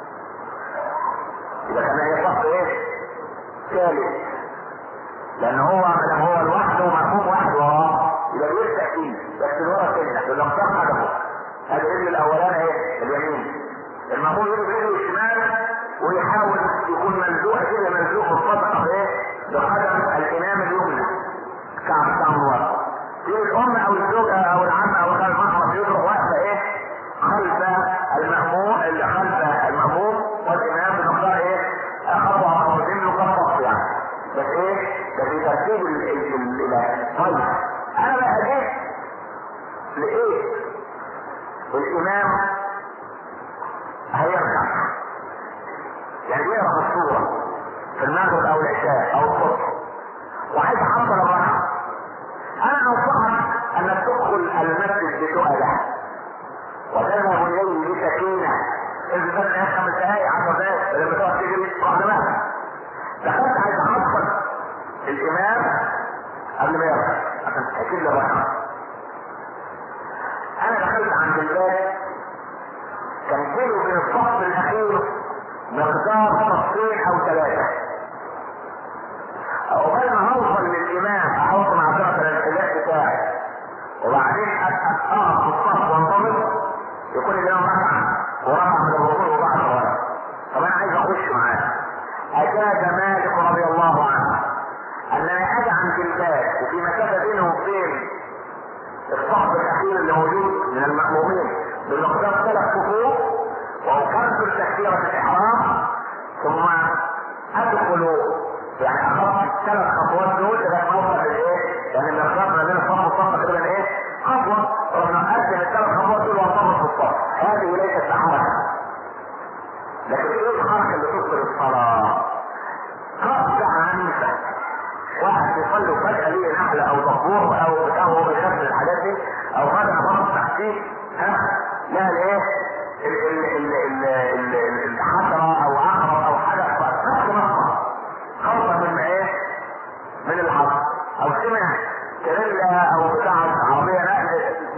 اذا كان هي ايه؟ ثالث، لان هو مدام هو لوحده ومأموم واحد وراه يبقى بيبدأ فيه بس الورا سنة يقول لك صح قدمه. هذا الرجل الاولاني ايه؟ اليمين. المأموم يجي برجله الشمال ويحاول يكون ملزوق كده، ملزوق الصدقة بايه؟ بقدم الامام اليمنى كعب كعب ورا. في الام او الزوجة او العم او المحرم يروح واقفة ايه؟ خلف المأموم، اللي خلف المأموم والامام بمقدار ايه؟ خطوة او خطوتين يخطط يعني. بس ايه؟ ده في ترتيب الاله. طيب انا بقى جيت لقيت الامام هيركع، يعني يقرا الصورة في المغرب او العشاء او الصبح وعايز احصل الركعة. انا انصحك انك تدخل المسجد بسؤاله وتذهب اليه بسكينة. اذا كان 5 دقائق 10 دقائق لما تقعد تجري روح دماغك. دخلت عايز احصل الامام قبل ما يركع عشان تحكي لي الركعة. انا دخلت عند الباب كان كيلو من الصف الاخير مقدار صفين او 3. وقبل ما اوصل للامام احط مع طرف الانحداء بتاعي وبعدين اقف في الصف وانتظر يكون الامام ركع وركع من الركوع وبعد ورا. طب انا عايز اخش معاه. اجاز مالك رضي الله عنه انني اجي عند الباب وفي مسافه بينه وبين الصف الاخير اللي موجود من المأمومين بمقدار 3 صفوف واكبر تكبيرة الاحرام ثم ادخل يعني اخذت 3 خطوات دول لغايه ما اوصل للايه؟ يعني المقدار ما بين الصف والصف تقريبا ايه؟ خطوه. رغم اقدم ال3 خطوات دول وانتظر في الصف. هذه ليست بحركه. لكن ايه الحركه اللي تبطل الصلاه؟ قطع عنك واحد يصلي وفجأة ليه نحلة او دبور او بتاعه بيخاف من الحاجات دي او فجأة فرص تحتيه لا الايه الحشرة او عقرب او حاجة نفس مصر خوفا من ايه؟ من الحرب او سمع كريلا او بتاع عربية نقل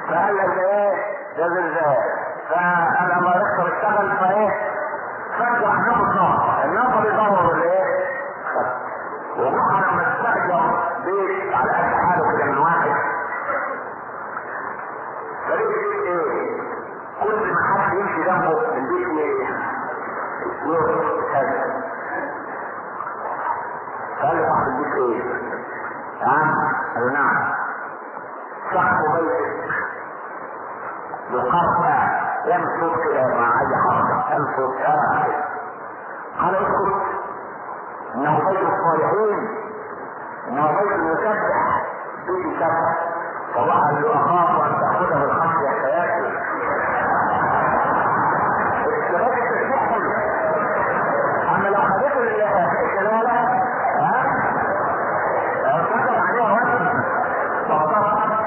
فقال لك ايه ده زلزال، فانا ما يقدر اشتغل فايه فجأة هناخد نقطة، النقطة بيدور الايه ومعها لما استأجر بيت على قد حاله كده من واحد، فريق البيت ايه كل ما حد يمشي جنبه البيت يوم كذا. قال له صاحب البيت ايه؟ قال له نعم. صاحب بيتك يقرأ ينفذ كده مع اي حركة ينفذ كده. قال اسكت، انه بيت الصالحين، انه بيت يسبح بيت يسبح. فواحد اخاف ان تاخذه الخشيه حياتي. اما لو خدته الجلاله كتب عليها وزن فقط.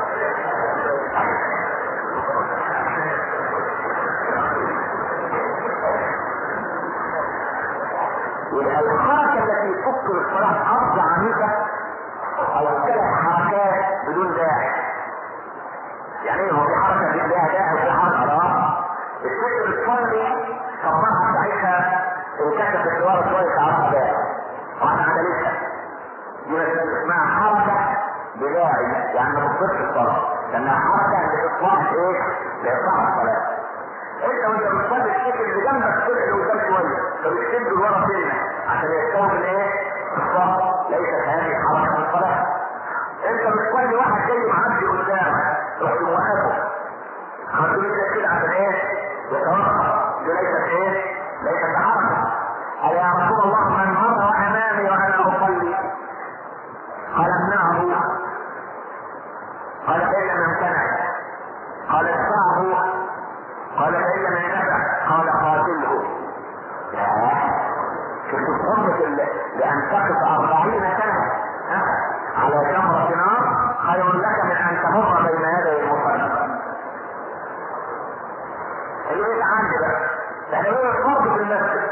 الحركه التي تفكر الصلاه ارض عنيفه او 3 حركات بدون داعي. يعني هو في حركه لها داعي وفي حركه لا. الست بتصلي صباحها بتاعتها انكشفت لورا شويه تعرفها داعي واحنا عدلتها دي اسمها حركه بداعي، يعني ما تفكرش الصلاه لانها حركه لاصلاح ايه؟ لاصلاح الصلاه. انت وانت بتصلي الشكل اللي جنبك كل اللي قدام شويه فبتشد لورا سنه عشان يستوعب الايه؟ الصلاه. ليست هذه حركه الصلاه. انت بتصلي واحد جاي معدي قدامك رحت موقفه عملت له كده عشان ايه؟ يتوقف. دي ليست ايه؟ ليست حركه. قال يا رسول الله من مر امامي وانا اصلي؟ قال امنعه. قال فإن لم يمتنع. قال ادفعه. قال فإن لم ينفع. قال قاتله. شفت الحرمة لأن تقف 40 سنة على جمرة نار خير لك من أن تمر بين يدي المصلي. اللي عندي بقى احنا بنقول الفرض في المسجد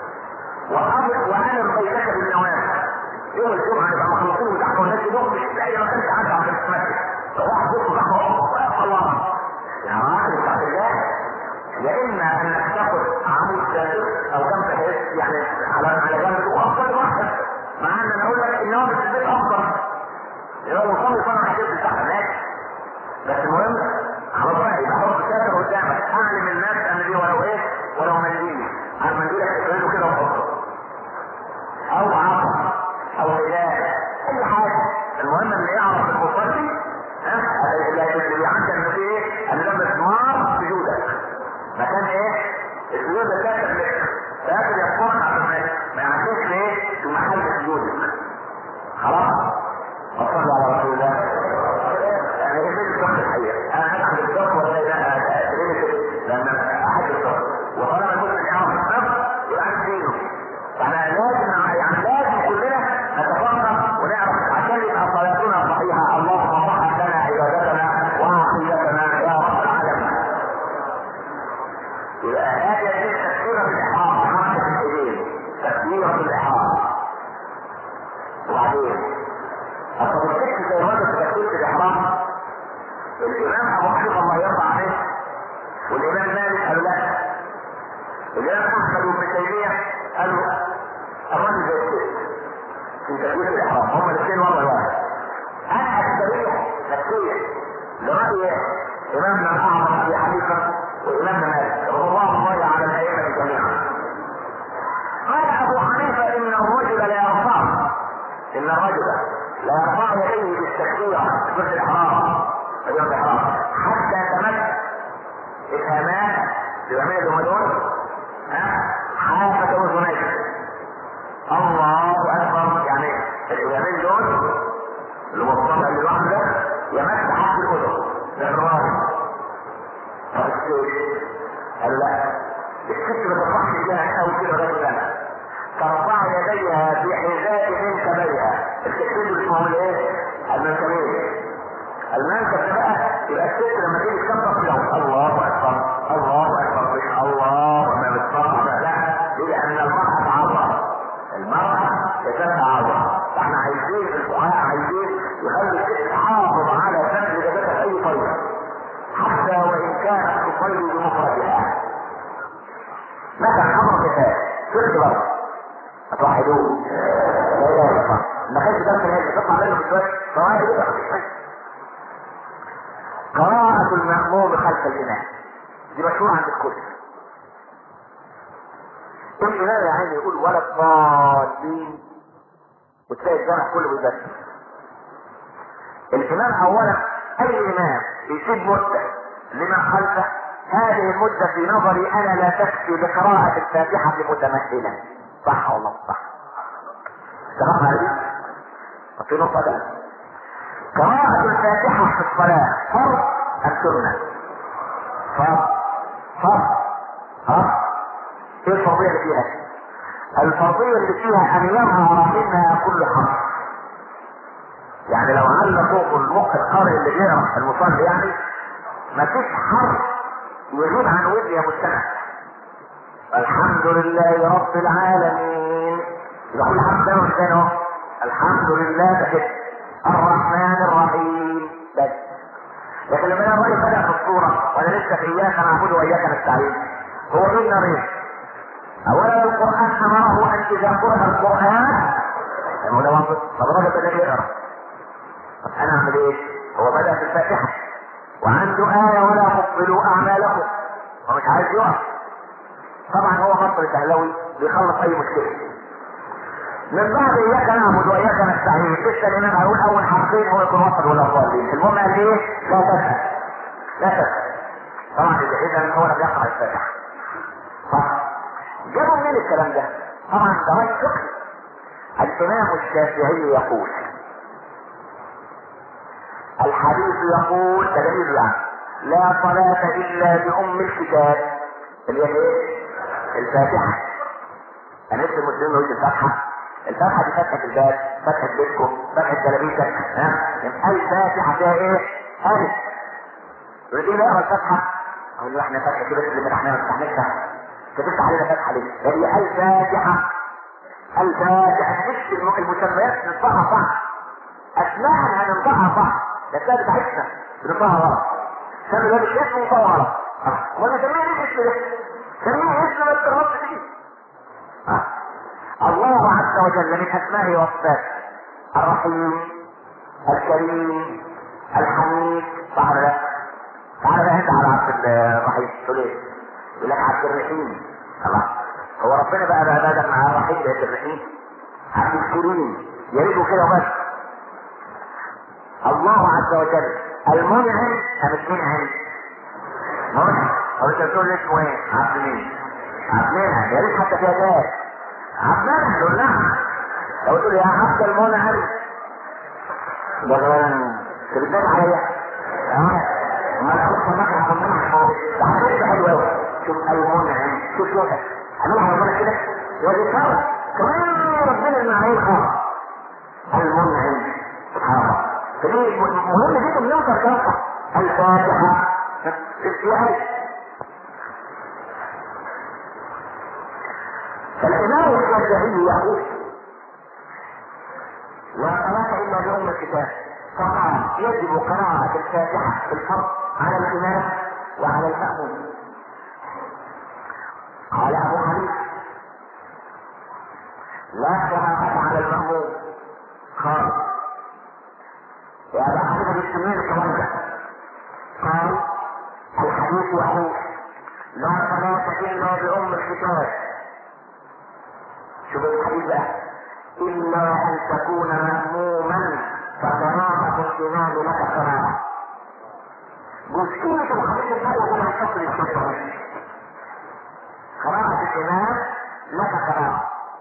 وأنا بيتك بالنوافل. يوم الجمعة نبقى مخلصين وتحت والناس يدوم مش أي مكان تعدى على المسجد. واحد يدخل تحت الله يا راجل بتاعت الله. يا إما أنك تاخد عمود سادس أو جنب حيث يعني على جنب وأفضل واحد، مع أن أنا أقول لك إن هو في البيت أفضل. يبقى وصلي صنع حديث تحت ماشي. بس المهم خلاص بقى يبقى حط ساتر قدامك أعلم الناس أن دي ولو إيه ولو منديل على منديلك تقول كده وحطه أو عصا أو هلال أي حاجة. المهم أن يعرف المصلي اللي عندك ان في ايه؟ ان ده مسمار سجودك. مكان ايه؟ السجود ده كاتب لك. فاكر يفقون عشان ما يعطيك ايه؟ في محل سجودك. خلاص؟ وصلوا على رسول الله. انا ايه في الصف الحقيقة؟ انا هدخل الصف ولا لا لان احد الصف. وطالما المسلم يعرف الصف يبقى عارف دينه. فاحنا لازم كلنا نتفقه ونعرف عشان يبقى صلاتنا صحيحة. اللهم صحح لنا عبادتنا وعقيدتنا يا رب العالمين. يبقى هذه تكبيرة الإحرام حركة الإيدين تكبيرة الإحرام. وبعدين التفكير زي ما قلت في تكبيرة الإحرام الإمام أبو حنيفة الله يرضى عليه والإمام مالك قالوا لا. الإمام أحمد وابن تيمية قالوا الرجل زي الست في تكبيرة الإحرام هما الاثنين وضع واحد. أنا أكثرية نفسية لرأي إمامنا الأعظم أبي حنيفة وإمامنا مالك رضي الله على الأئمة جميعا. قال أبو حنيفة إن الرجل لا يرفع يديه بالتكبيرة في الإحرام حتى تمس إسهامات بيعمل دول حافة وزنيك. الله أكبر. يعني الإمامين دول المصطلح اللي واحدة يمس حق الأذن ده الراجل. طب السيد قال لا الست ما ترفعش ايديها أو كده غير ترفع يديها بحذاء من كبيها. التكبير اسمه الايه؟ المنكبين. المنكب ده بقى يبقى الست لما تيجي تكبر له الله اكبر الله اكبر مش الله ما بتصرف لا. لان المرأة عورة. المرأة تسمى عورة. فاحنا عايزين الفقهاء عايزين يخلي الست تحافظ على شكل جسدها بأي طريقة موجود. لا اله الا الله. ما كانش ده من هذا تطلع منه بشويه فوائد. قراءة المأموم خلف الإمام دي مشهورة عند الكل. الإمام يا عيني يقول ولا الضالين وتلاقي الجامع كله بيبدل. الإمام أولا أي إمام يسيب مدة لمن خلفه، هذه المدة في نظري أنا لا تكفي لقراءة الفاتحة متمهلا. صح والله صح. اتفقنا على دي؟ طب في نقطة ده قراءة الفاتحة في الصلاة فرض أم سنة؟ فرض. ايه الفرضية اللي فيها؟ الفرضية اللي فيها أن يظهر منها كل حرف. يعني لو علق فوق المخ القارئ اللي بيقرأ المصلي يعني مفيش حرف يغيب عن ودن يا مستمع. الحمد لله رب العالمين يبقى كل حرف ده وانتهى. الحمد لله ده كده. الرحمن الرحيم بس. لكن لما انا الراجل بدأ في الصورة وانا لسه في اياك نعبد واياك نستعين هو مين نريد؟ اولا القرآن امره ان اذا قرأ القرآن هو ده منطق. طب الراجل بدأ يقرأ طب انا اعمل ايه؟ هو بدأ في الفاتحة وعنده آية ولا تبطلوا اعمالكم ومش عايز يقف. طبعا هو مصر الدهلوي بيخلص اي مشكلة. من بعد اياك نعبد واياك نستعين لسه الامام هيقول اول حرفين هو يكون وصل ولا ضالين. المهم قال ايه؟ لا تسأل لا تسأل. طبعا اذا هو لم يقرأ الفاتحة. صح. جابوا منين الكلام ده؟ طبعا ده راي فقهي. الامام الشافعي يقول الحديث يقول دليل يعني لا صلاة الا بأم الكتاب اللي هي ايه؟ الفاتحة. انا اسم المسلمين يقول الفاتحة. الفاتحة دي فتحة الباب، فتحة بيتكم، فتحة جلابيتك، الفاتحة فيها ايه؟ ألف. يقول ايه بقى الفاتحة؟ اقول له احنا فتحة كده اللي احنا ما فتحناش فتفتح علينا فتحة ليه؟ هي الفاتحة. الفاتحة مش المسميات ننطقها صح. اسماء هننطقها صح. الاسماء بتاعتنا بننطقها غلط. سمي ده مش اسمه ننطقه غلط. ولا سميه ليه اسم ده؟ سميه اسم ما تغلطش فيه. الله عز وجل من اسمائه وصفاته الرحيم الكريم الحميد. صح ولا لا؟ تعالى بقى انت على عبد الرحيم تقول ايه؟ يقول لك عبد الرحيم. الله هو ربنا بقى بدل مع الرحيم بقى الرحيم عبد الكريم يريده كده وبس. الله عز وجل المنعم ام المنعم؟ منعم. هو انت بتقول لي اسمه ايه؟ عبد مين؟ عبد منعم. يا ريت حتى فيها ذات عبد منعم. تقول نعم. لو تقول يا عبد المنعم ده غير تبدأ عليا ما تخص مكة عبد المنعم ده عبد حلو قوي. شوف المنعم شوف كده هنوع ربنا كده يا فرق كمان ربنا المعين خالص المنعم سبحان الله. فدي مهم جدا نوصل كده. الفاتحة الفاتحة. فالإمام الشافعي يقول لا صلاة إلا بأم الكتاب فقال يجب قراءة الفاتحة في الفرض على الإمام وعلى المأموم. قال أبو حنيفة لا قراءة على المأموم. قال يا أبو حنيفة بالسمين الكلام ده. قال الحديث يقول لا صلاة إلا بأم الكتاب. شوف الحديث بقى إلا أن تكون مأموما فقراءة الإمام لك قراءة. مشكلة الحديث الأول هو الفصل الشافعي. قراءة الإمام لك قراءة.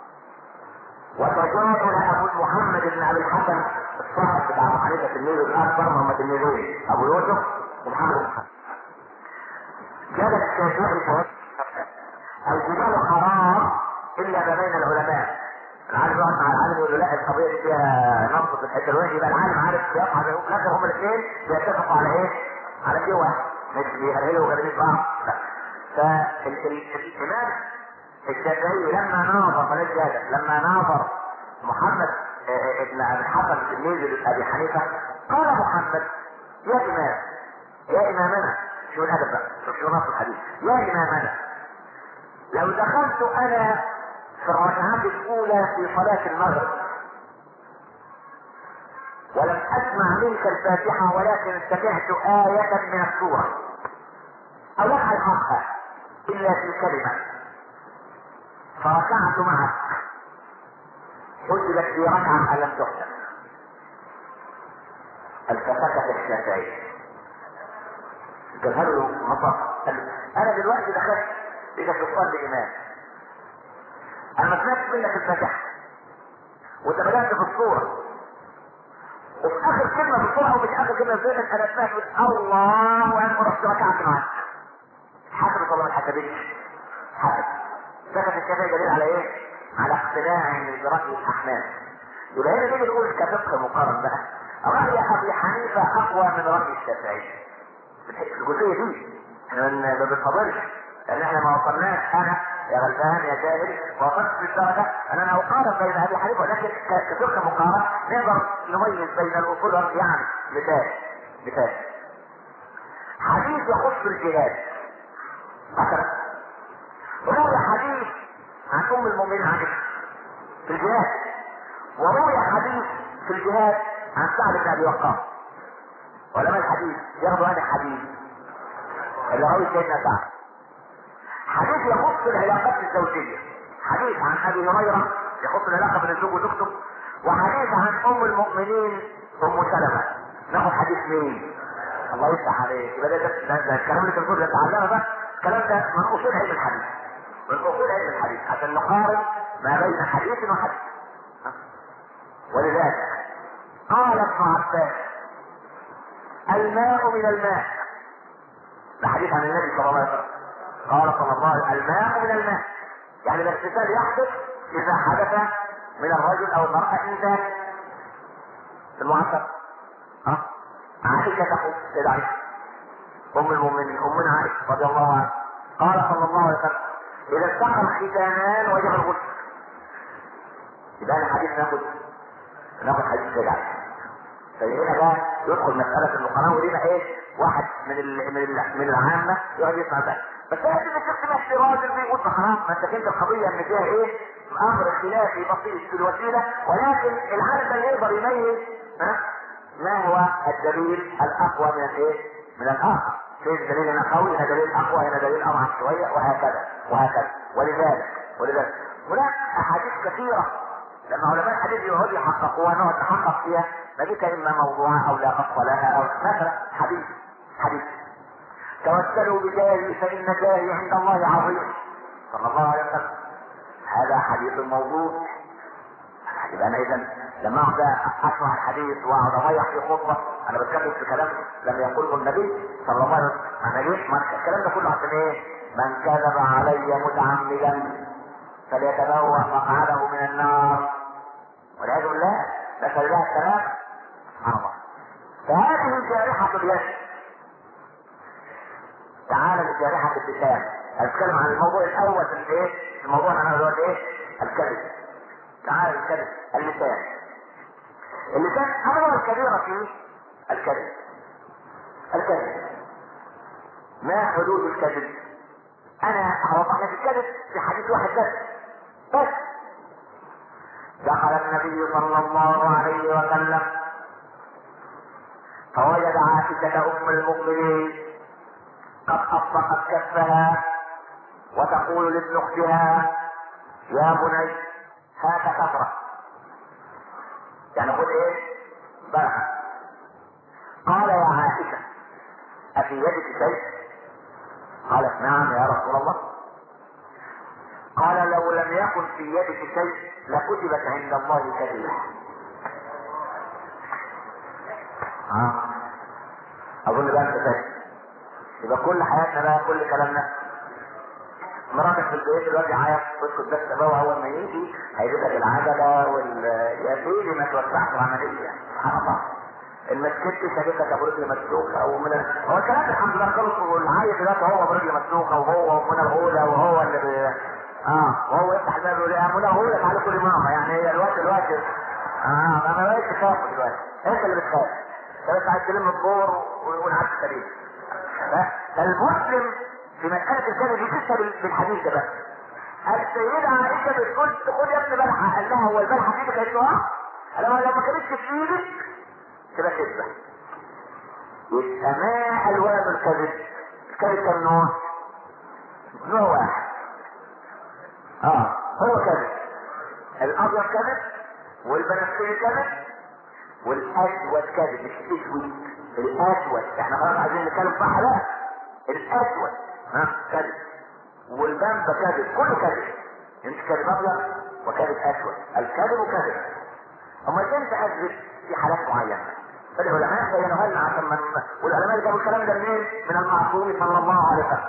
وتجاهل أبو محمد بن أبي الحسن الصاحب بتاع أبو حنيفة تلميذه الأكبر محمد تلميذين أبو يوسف ومحمد بن حسن. جاب الشافعي الجبال حرام إلا ما بين العلماء. العالم يقعد مع العالم يقول له لا القضيه دي فيها نص في الحته الوحشه يبقى العالم عارف يقع بينهم في الاخر هم الاثنين بيتفقوا على ايه؟ على شيء واحد مش بيهرهلوا وغالبين بعض. فالامام الشافعي لما ناظر بلاش هذا لما ناظر محمد ابن ابي الحسن تلميذ ابي حنيفه قال محمد يا امامنا شو الادب بقى شو نص الحديث يا امامنا لو دخلت انا في الركعات الاولى في صلاة المغرب، ولم اسمع منك الفاتحة ولكن سمعت آية من السورة او لك الحق الا في كلمة، فركعت معك حسبت في ركعة لم تحسب. التفكت الشافعي قالها له مصر، انا دلوقتي دخلت اذا تصلي امام، انا ما سمعتش منك الفاتحة وانت بدأت في الصورة، وفي اخر كلمة في الصورة ومش اخر كلمة في الصورة انا سمعت الله اكبر، رحت ركعت معاك. حسبت ولا ما حسبتش؟ حسب. سكت الشافعي دليل على ايه؟ على اقتناع برأي الاحناف. يبقى هنا نيجي نقول كفقه مقارن بقى، رأي ابي حنيفة اقوى من رأي الشافعي في الجزئية دي. احنا ما بنفضلش لان احنا ما وصلناش، انا يا غلبان يا جاهل ما وصلتش للدرجة ان انا اقارن بين ابي حنيفة، ولكن كفقه مقارن نقدر نميز بين الاصول. يعني مثال حديث يخص الجهاد مثلا، روي حديث عن ام المؤمنين عائشة في الجهاد، وروي حديث في الجهاد عن سعد بن ابي وقاص. علماء الحديث ياخدوا هذا الحديث اللي روي سيدنا سعد، حديث يخص العلاقات الزوجية، حديث عن ابي هريرة يخص العلاقة بين الزوج وزوجته، وحديث عن ام المؤمنين ام سلمة. ناخد حديث مين؟ الله يفتح عليك. يبقى ده الكلام اللي تقول ده تعلمه بقى، الكلام ده من اصول علم الحديث، من اصول علم الحديث عشان نقارن ما بين حديث وحديث. ولذلك قال ابن عباس الماء من الماء، ده حديث عن النبي صلى الله عليه وسلم، قال صلى الله عليه وسلم الماء من الماء، يعني الاغتسال يحدث اذا حدث من الرجل او المرأة انسان في المعصر. عائشة تقول سيدة عائشة ام المؤمنين امنا عائشة رضي الله عنها قال صلى الله عليه وسلم اذا التقى الختانان وجب الغسل. يبقى الحديث ناخد حديث سيدة عائشة. فهنا بقى يدخل مسألة النقراء، ودي بقى ايه؟ واحد من العامة يقعد يسمع ده، بس هي دي شفت ماشي راجل بيقول حرام، ما انت كنت القضية ان فيها ايه؟ امر خلافي بسيط في الوسيلة، ولكن العالم ده يقدر يميز ما هو الدليل الاقوى من الايه؟ من الاخر. في دليل هنا قوي، هنا دليل اقوى، هنا دليل اضعف شوية، وهكذا وهكذا. ولذلك هناك احاديث كثيرة لما علماء الحديث يقعدوا يحققوها نقعد نحقق فيها، نجد اما موضوعها او لا اصل لها، او مثلا حديث توسلوا بجاهي فان جاهي عند الله عظيم صلى الله عليه وسلم، هذا حديث موضوع. يبقى انا اذا لما اقعد اسمع الحديث واقعد اضيع في خطبه انا بتكلم في كلام لم يقوله النبي صلى الله عليه وسلم، انا ليه؟ ما الكلام ده كله عشان ايه؟ من كذب علي متعمدا فليتبوأ مقعده من النار، والعياذ بالله. نسأل الله السلام. سبحان الله. فهذه جارحة اليد. تعالى لجارحة اللسان. هنتكلم عن الموضوع الاول في الايه؟ الموضوع انا دلوقتي ايه؟ الكذب. تعالى الكذب، اللسان. اللسان امر الكبيرة فيه الكذب. ما حدود الكذب؟ انا هوضح لك الكذب في حديث واحد بس. دخل النبي صلى الله عليه وسلم فوجد عائشة ام المؤمنين قد اطلقت كفها وتقول لابن اختها يا بني هات كفرة، يعني خذ ايه؟ بركة. قال يا عائشة افي يدك شيء؟ قالت نعم يا رسول الله. قال لو لم يكن في يدك شيء لكتبت عند الله كذبة. اظن بقى انت فاهم. يبقى كل حياتنا بقى كل كلامنا مراتك في البيت دلوقتي عايز تسكت بس بقى، اول ما يجي هيجيب لك العجله يا سيدي ما توسعش العمليه. سبحان الله. المسكتش هجيب لك ابو رجل مسلوخه او من هو الكلام الحمد لله خلص، والعيل دلوقتي هو ابو رجل مسلوخه وهو ومنى الغوله وهو اللي وهو يفتح الباب يقول يا منى الغوله تعالى كل ماما، يعني هي الوقت انا ما بقتش خايف دلوقتي، انت اللي بتخاف. انت بس عايز تلم الدور ونعدي السبيل. فالمسلم في مسألة الكذب يكسب بالحديث ده بس. السيدة عائشة بتقول خد يا ابن بلحة، قال لها هو البلحة في ايدك؟ قالت له اه. قال لها لو ما كانتش في ايدك تبقى كذبة. يبقى ما الوان الكذب؟ الكذب كم نوع؟ نوع واحد هو كذب. الابيض كذب، والبنفسجي كذب، والاسود كذب. مش اسود، الاسود. احنا خلاص عايزين نتكلم صح. لا، الاسود كذب، والبنبه كذب، كله كذب. مش كذب ابيض وكذب اسود، الكذب كذب. اما انت اكذب في حالات معينه، فالعلماء بينوها لنا عشان والعلماء جابوا الكلام ده منين؟ من المعصوم صلى الله عليه وسلم.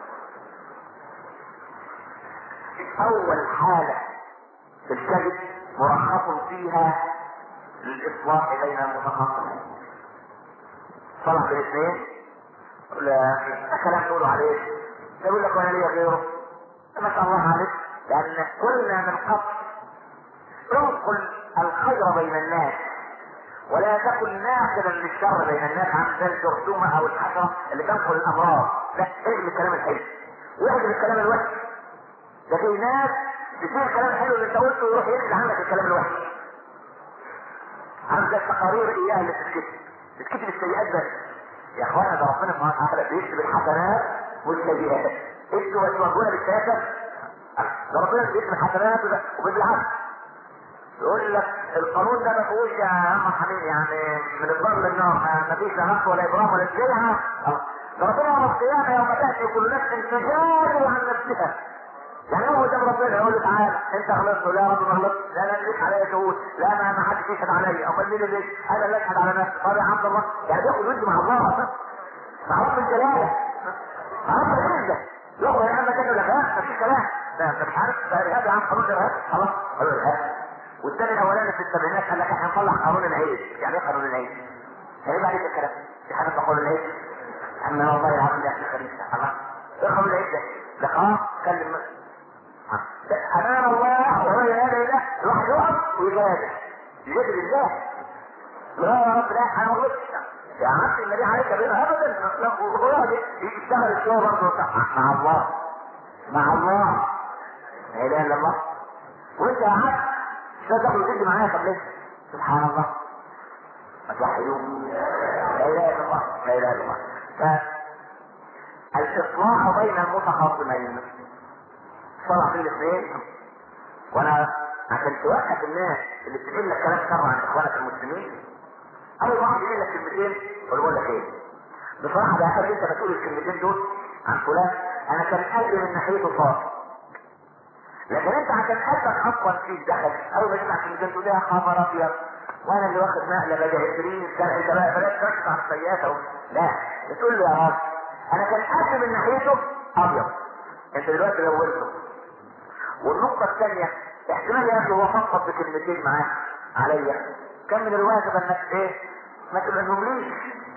اول حاله في الكذب مرخص فيها للاصلاح بين المتخاصمين. صلح بين اثنين، ولا كلام تقولوا عليه يقول لك وانا ليا غيره، ما شاء الله عليك، لان قلنا من قبل انقل الخير بين الناس ولا تكن ناقلا للشر بين الناس، عن ذلك الجرثومه او الحشره اللي تنقل الامراض. لا، اجل الكلام الحلو واجل الكلام الوحش. ده في ناس تشيل الكلام الحلو اللي انت قلته ويروح ينقل عنك الكلام الوحش. عندك تقارير اياه اللي تتكتب السيئات بس. يا اخوانا ده ربنا سبحانه وتعالى بيكتب الحسنات والسيئات. انتوا توجهونا بالسياسه، ده ربنا بيكتب الحسنات وبالعكس. يقول لك القانون ده ما فيهوش يا عم حبيبي يعني من الضرب للنار، ما فيش لا نقص ولا ابرام ولا شيء. ده ربنا يوم القيامه يوم تاتي كل نفس تجادل عن نفسها. يعني هو قدام ربنا يقول له تعالى انت غلطت، لا يا رب ما غلطت، لا انا ليك عليا شهود، لا ما حدش يشهد عليا، امال مين اللي انا اللي اشهد على نفسي؟ طب يا عبد الله، يعني بياخد ودي مع الله، مع رب الجلاله، مع رب العزه. ياخد يا عم كده ولا لا؟ مفيش كلام. ده انت مش عارف ده ارهاب يا عم، قانون الارهاب خلاص قانون الارهاب. والثاني الاولاني في السبعينات قال لك احنا نطلع قانون العيش. يعني ايه قانون العيش؟ هيبقى عليك الكلام في حاجه تقول العيش. اما والله العظيم يا اخي الخليل الله، ايه قانون العيش ده؟ ده خلاص كلم امام الله وهو لا اله الا الواحد يقف ويجادل الله. لا يا رب لا انا ما غلطتش يا عم، النبي عليك بينا ابدا. وهو يشتغل الشغل برضه مع الله، مع الله لا اله الا الله. وانت يا عم مش تاخد وتدي معايا. طب ليه؟ سبحان الله، ما توحدون لا اله الا الله، لا اله الا الله. فالاصلاح بين المتخاصمين صلح بين الاثنين. وانا عشان توقف الناس اللي بتقول لك كلام شر عن اخوانك المسلمين، اول واحد يقول لك كلمتين ويقول لك ايه؟ بصراحه ده قبل انت بتقول الكلمتين دول عن فلان انا كان قلبي من ناحيته صافي، لكن انت عشان قلبك اصلا فيك دخل اول ما تسمع الكلمتين تقول يا خبر ابيض وانا اللي واخد نقله بقى 20 سنه. انت بقى بلاش تركز على السيئات اهو، لا بتقول له يا راجل انا كان قلبي من ناحيته ابيض، انت دلوقتي لولته. والنقطة الثانية احتمال يا اخي هو فقط بكلمتين معاه عليا، كان من الواجب انك ايه؟ ما تبقنهمليش.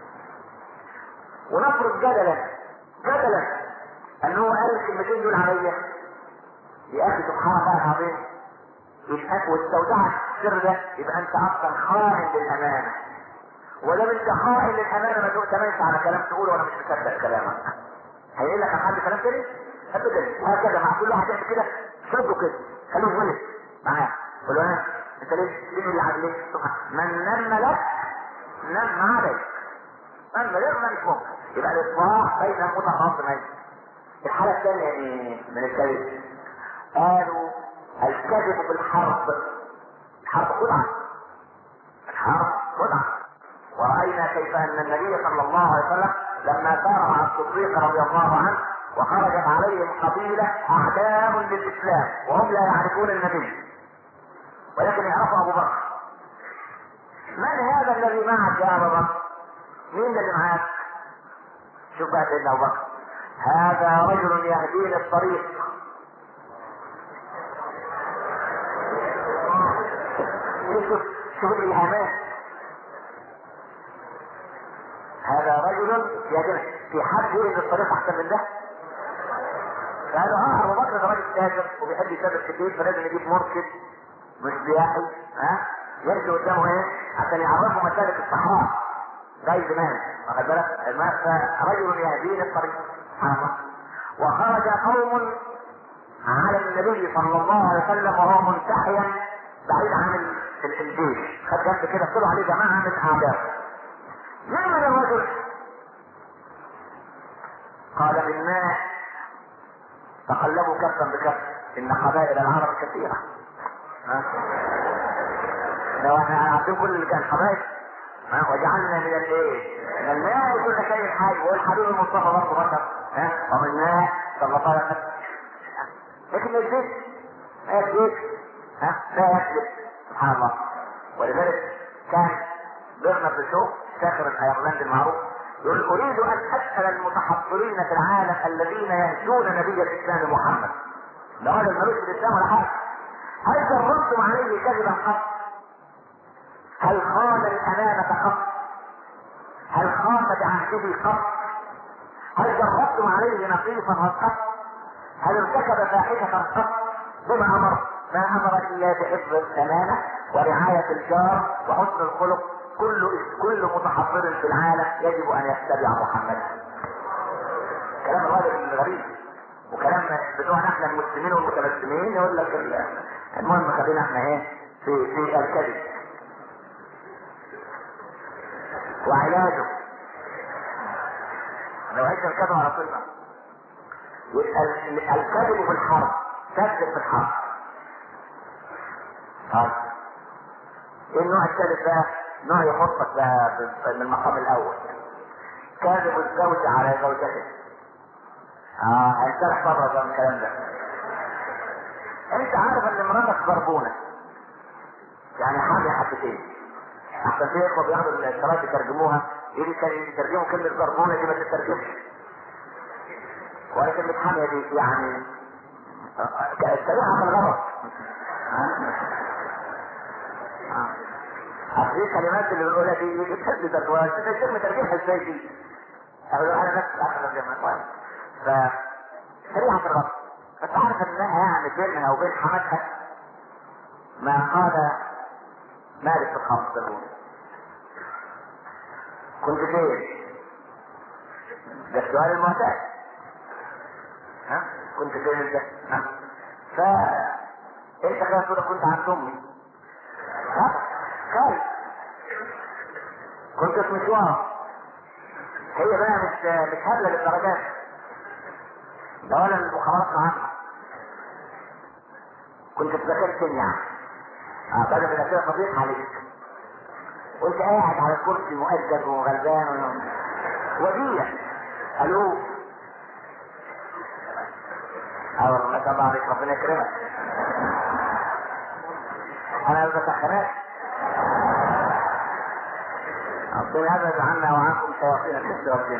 ونفرض جدلا ان هو قال الكلمتين دول عليا، يا اخي سبحان الله العظيم يشهد واستودعك السر ده، يبقى انت اصلا خائن للامانة. ولو انت خائن للامانة ما تؤتمنش على كلام تقوله وانا مش مصدق كلامك. هيقول لك عن حد كلام تاني؟ ابدا. وهكذا مع كل واحد يعمل كده، شده كده خلوه يولد معاه. قول له انت ليه اللي عامل ليه؟ من نم لك نم عليك، من غير ما مش ممكن. يبقى الاصلاح بين المتخاصمين. الحالة الثانية من الكذب قالوا الكذب بالحرب. الحرب خدعة، الحرب خدعة. ورأينا كيف ان النبي صلى الله عليه وسلم لما سار مع الصديق رضي الله عنه وخرجت عليهم قبيلة اعداء للاسلام وهم لا يعرفون النبي ولكن يعرفوا ابو بكر. من هذا الذي معك يا ابو بكر؟ مين الذي معك؟ شوف بقى سيدنا ابو بكر، هذا رجل يهديني الطريق. شوف الالهامات، هذا رجل يهديني. في حد يهدي الطريق احسن من ده؟ قالوا ابو بكر ده راجل تاجر وبيحب يسافر كتير، فلازم يجيب مرشد مش سياحي يمشي قدامه ايه عشان يعرفوا مسالك الصحراء زي زمان، واخد بالك؟ رجل يهديني الطريق سبحان الله. وخرج قوم على النبي صلى الله عليه وسلم وهو منتحيا بعيد عن الجيش، خد جنب كده طلعوا عليه جماعه من اعدائه. من الرجل؟ قال من ماء تقلبوا كفا بكف ان قبائل العرب كثيره. لو احنا عارفين كل اللي كان قبائل وجعلنا من الايه؟ من الماء كل شيء حي، والحبيب المصطفى برضه بشر ومن ماء صلى الله عليه وسلم. لكن الزيت لا يكذب لا يكذب سبحان الله. ولذلك كان برنارد شو ساخر الايرلندي المعروف يقول اريد ان اسال المتحضرين في العالم الذين يهجون نبي الاسلام محمد، ده راجل ملوش في الاسلام ولا حاجه، هل جربتم عليه كذبا قط؟ هل خان الامانه قط؟ هل خان بعهده قط؟ هل جربتم عليه نقيصا قط؟ هل ارتكب فاحشه قط؟ بما امر؟ ما امر الا بحفظ الامانه ورعايه الجار وحسن الخلق. كل متحضر في العالم يجب ان يتبع محمدا. كلام الراجل الغريب وكلام بتوعنا احنا المسلمين والمتمسلمين يقول لك المهم خلينا احنا ايه في الكذب وعلاجه. لو عشنا الكذب على طول الكذب في الحرب، كذب في الحرب. طيب ايه النوع الثالث بقى؟ نوع يخصك بقى من المقام الاول، كاذب الزوج على زوجته. هنشرح بره من الكلام ده. انت عارف ان مراتك ضربونه يعني حامية حبتين، احسن في اخوة بياخدوا الاشتراك يترجموها يترجموا كلمة ضربونة دي ما تترجمش، ولكن الحامية دي يعني الشريعة في الغلط. اصل الكلمات اللي بنقولها دي بتحب ترجمها، انت الشيخ مترجمها ازاي دي؟ اقول له انا نفس اخر الجامعة فشريعة في الغلط. فتعرف انها يعني بينها وبين حماتها ما قال مالك في الخمس كنت فين؟ ده السؤال المعتاد. كنت فين انت؟ فانت كده تقول كنت عند امي. خالص كنت في مشوار. هي بقى مش هبله للدرجات ده ولا المخابرات العامة. كنت في مكان كيمياء بدل من الاسئله فضيح عليك وانت قاعد على الكرسي مؤجج وغلبان وديع. الو ما شاء الله عليك ربنا يكرمك. انا بسخناك ربنا يبعد عنا وعنكم شياطين الانس والجن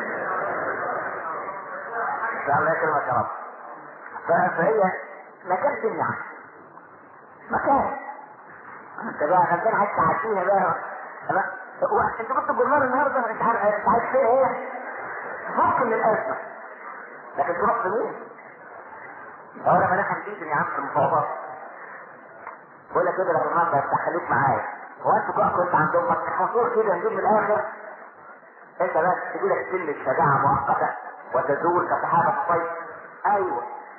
ان شاء الله يكرمك يا رب. فهي مكان كيمياء مكان انت بقى غلبان عايز تعديها بقى. انت كنت جرمان النهارده انت عايز فيها ايه؟ ممكن للازمه لكن تروح في مين؟ هو لما انا هنجيب يا عم في المفاوضات بقول لك كده لو النهارده خليك معايا هو انت بقى كنت عند امك حصول كده نجيب من الاخر انت بس تجي لك سن الشجاعه مؤقته وتزول كسحابه الصيف. ايوه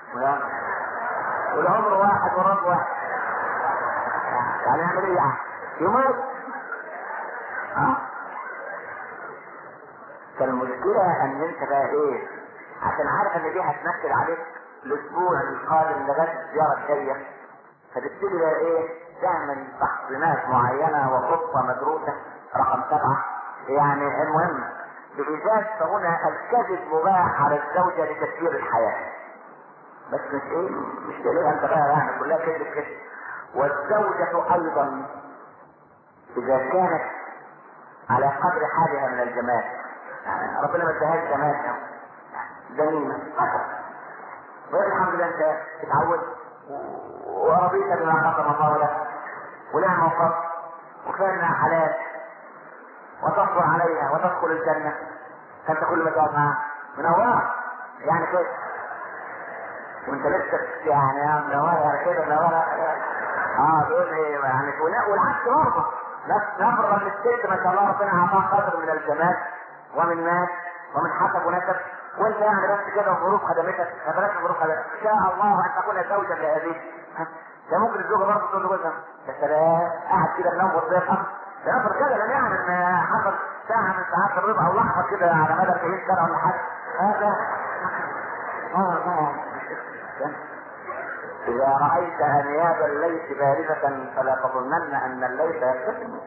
والعمر واحد ورب واحد يعني يعمل ايه يعني؟ يموت. فالمشكلة ان انت بقى ايه عشان عارف ان دي هتنكد عليك الاسبوع القادم لغاية الزيارة الجاية فتبتدي بقى ايه تعمل تحصينات معينة وخطة مدروسة. رقم 7 يعني المهم بإيجاز فهنا الكذب مباح على الزوجة لتسيير الحياة بس مش ايه مش تقلقها انت بقى يعني كلها كذب كذب. والزوجة ايضا اذا كانت على قدر حالها من الجمال ربنا ما ادهاش جمال جميلة والحمد لله انت اتعودت ورضيت بما قسم الله لك ولها موقف وكانها حلال وتصبر عليها وتدخل الجنة فانت كل ما تقعد معها منورة يعني كده وانت لسه يعني منورة يعني كده منورة تقول ايه يعني والعكس برضه نفرض ان الست ما شاء الله ربنا اعطاها قدر من الجمال ومن مال ومن حسب ونسب وانت يعني بس كده الظروف خدمتك، بلاش الظروف خدمتك، ان شاء الله ان تكون زوجا لهذه. ده ممكن الزوجه برضه تقول له جوزها يا سلام قاعد كده بنام وصير ده افضل كده لان يعني ان حصل ساعه من ساعات الربع او لحظه كده على مدى 40 سنه ولا حاجه. هذا إذا رأيت أنياب الليث باردة فلا تظنن أن الليث يبتسم.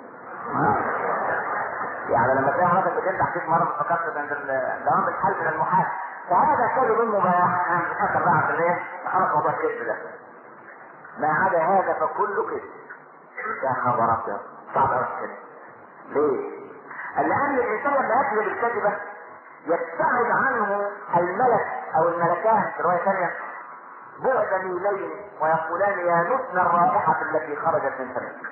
يعني لما تلاقي مراتك بتنجح فيك مرة فكرت عند دوام الحل من المحال، فهذا كذب مباح. أنا مش هقدر بقى في الايه؟ خلاص موضوع الكذب ده. ما عدا هذا فكله كذب. يا خبر أبيض صعب أوي الكذب. ليه؟ لأن الإنسان لما يكذب الكذبة يبتعد عنه الملك أو الملكان في رواية ثانية بعد ميلين ويقولان يا نتن الرائحة التي خرجت من فمك.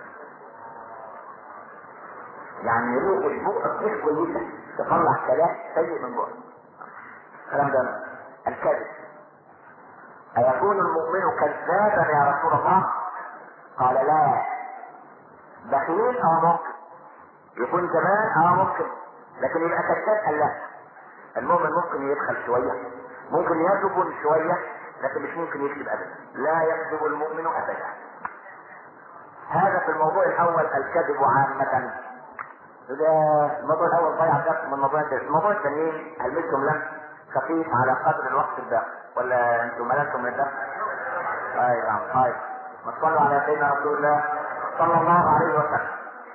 يعني روح البؤر مش كويسة تطلع كلام سيء من بؤر. الكلام ده الكذب. أيكون المؤمن كذابا يا رسول الله؟ قال لا. بخيل ممكن يكون زمان ممكن، لكن يبقى كذاب قال لا. المؤمن ممكن يبخل شوية، ممكن يجبن شوية، لكن مش ممكن يكذب ابدا. لا يكذب المؤمن ابدا. هذا في الموضوع الاول الكذب عامة. ده الموضوع الاول ضيع درس من الموضوع الثاني. الموضوع الثاني هلمسهم لم خفيف على قدر الوقت الباقي ولا انتم مللتم من الدرس؟ نعم. ما تصلوا على سيدنا رسول الله صلى الله عليه وسلم.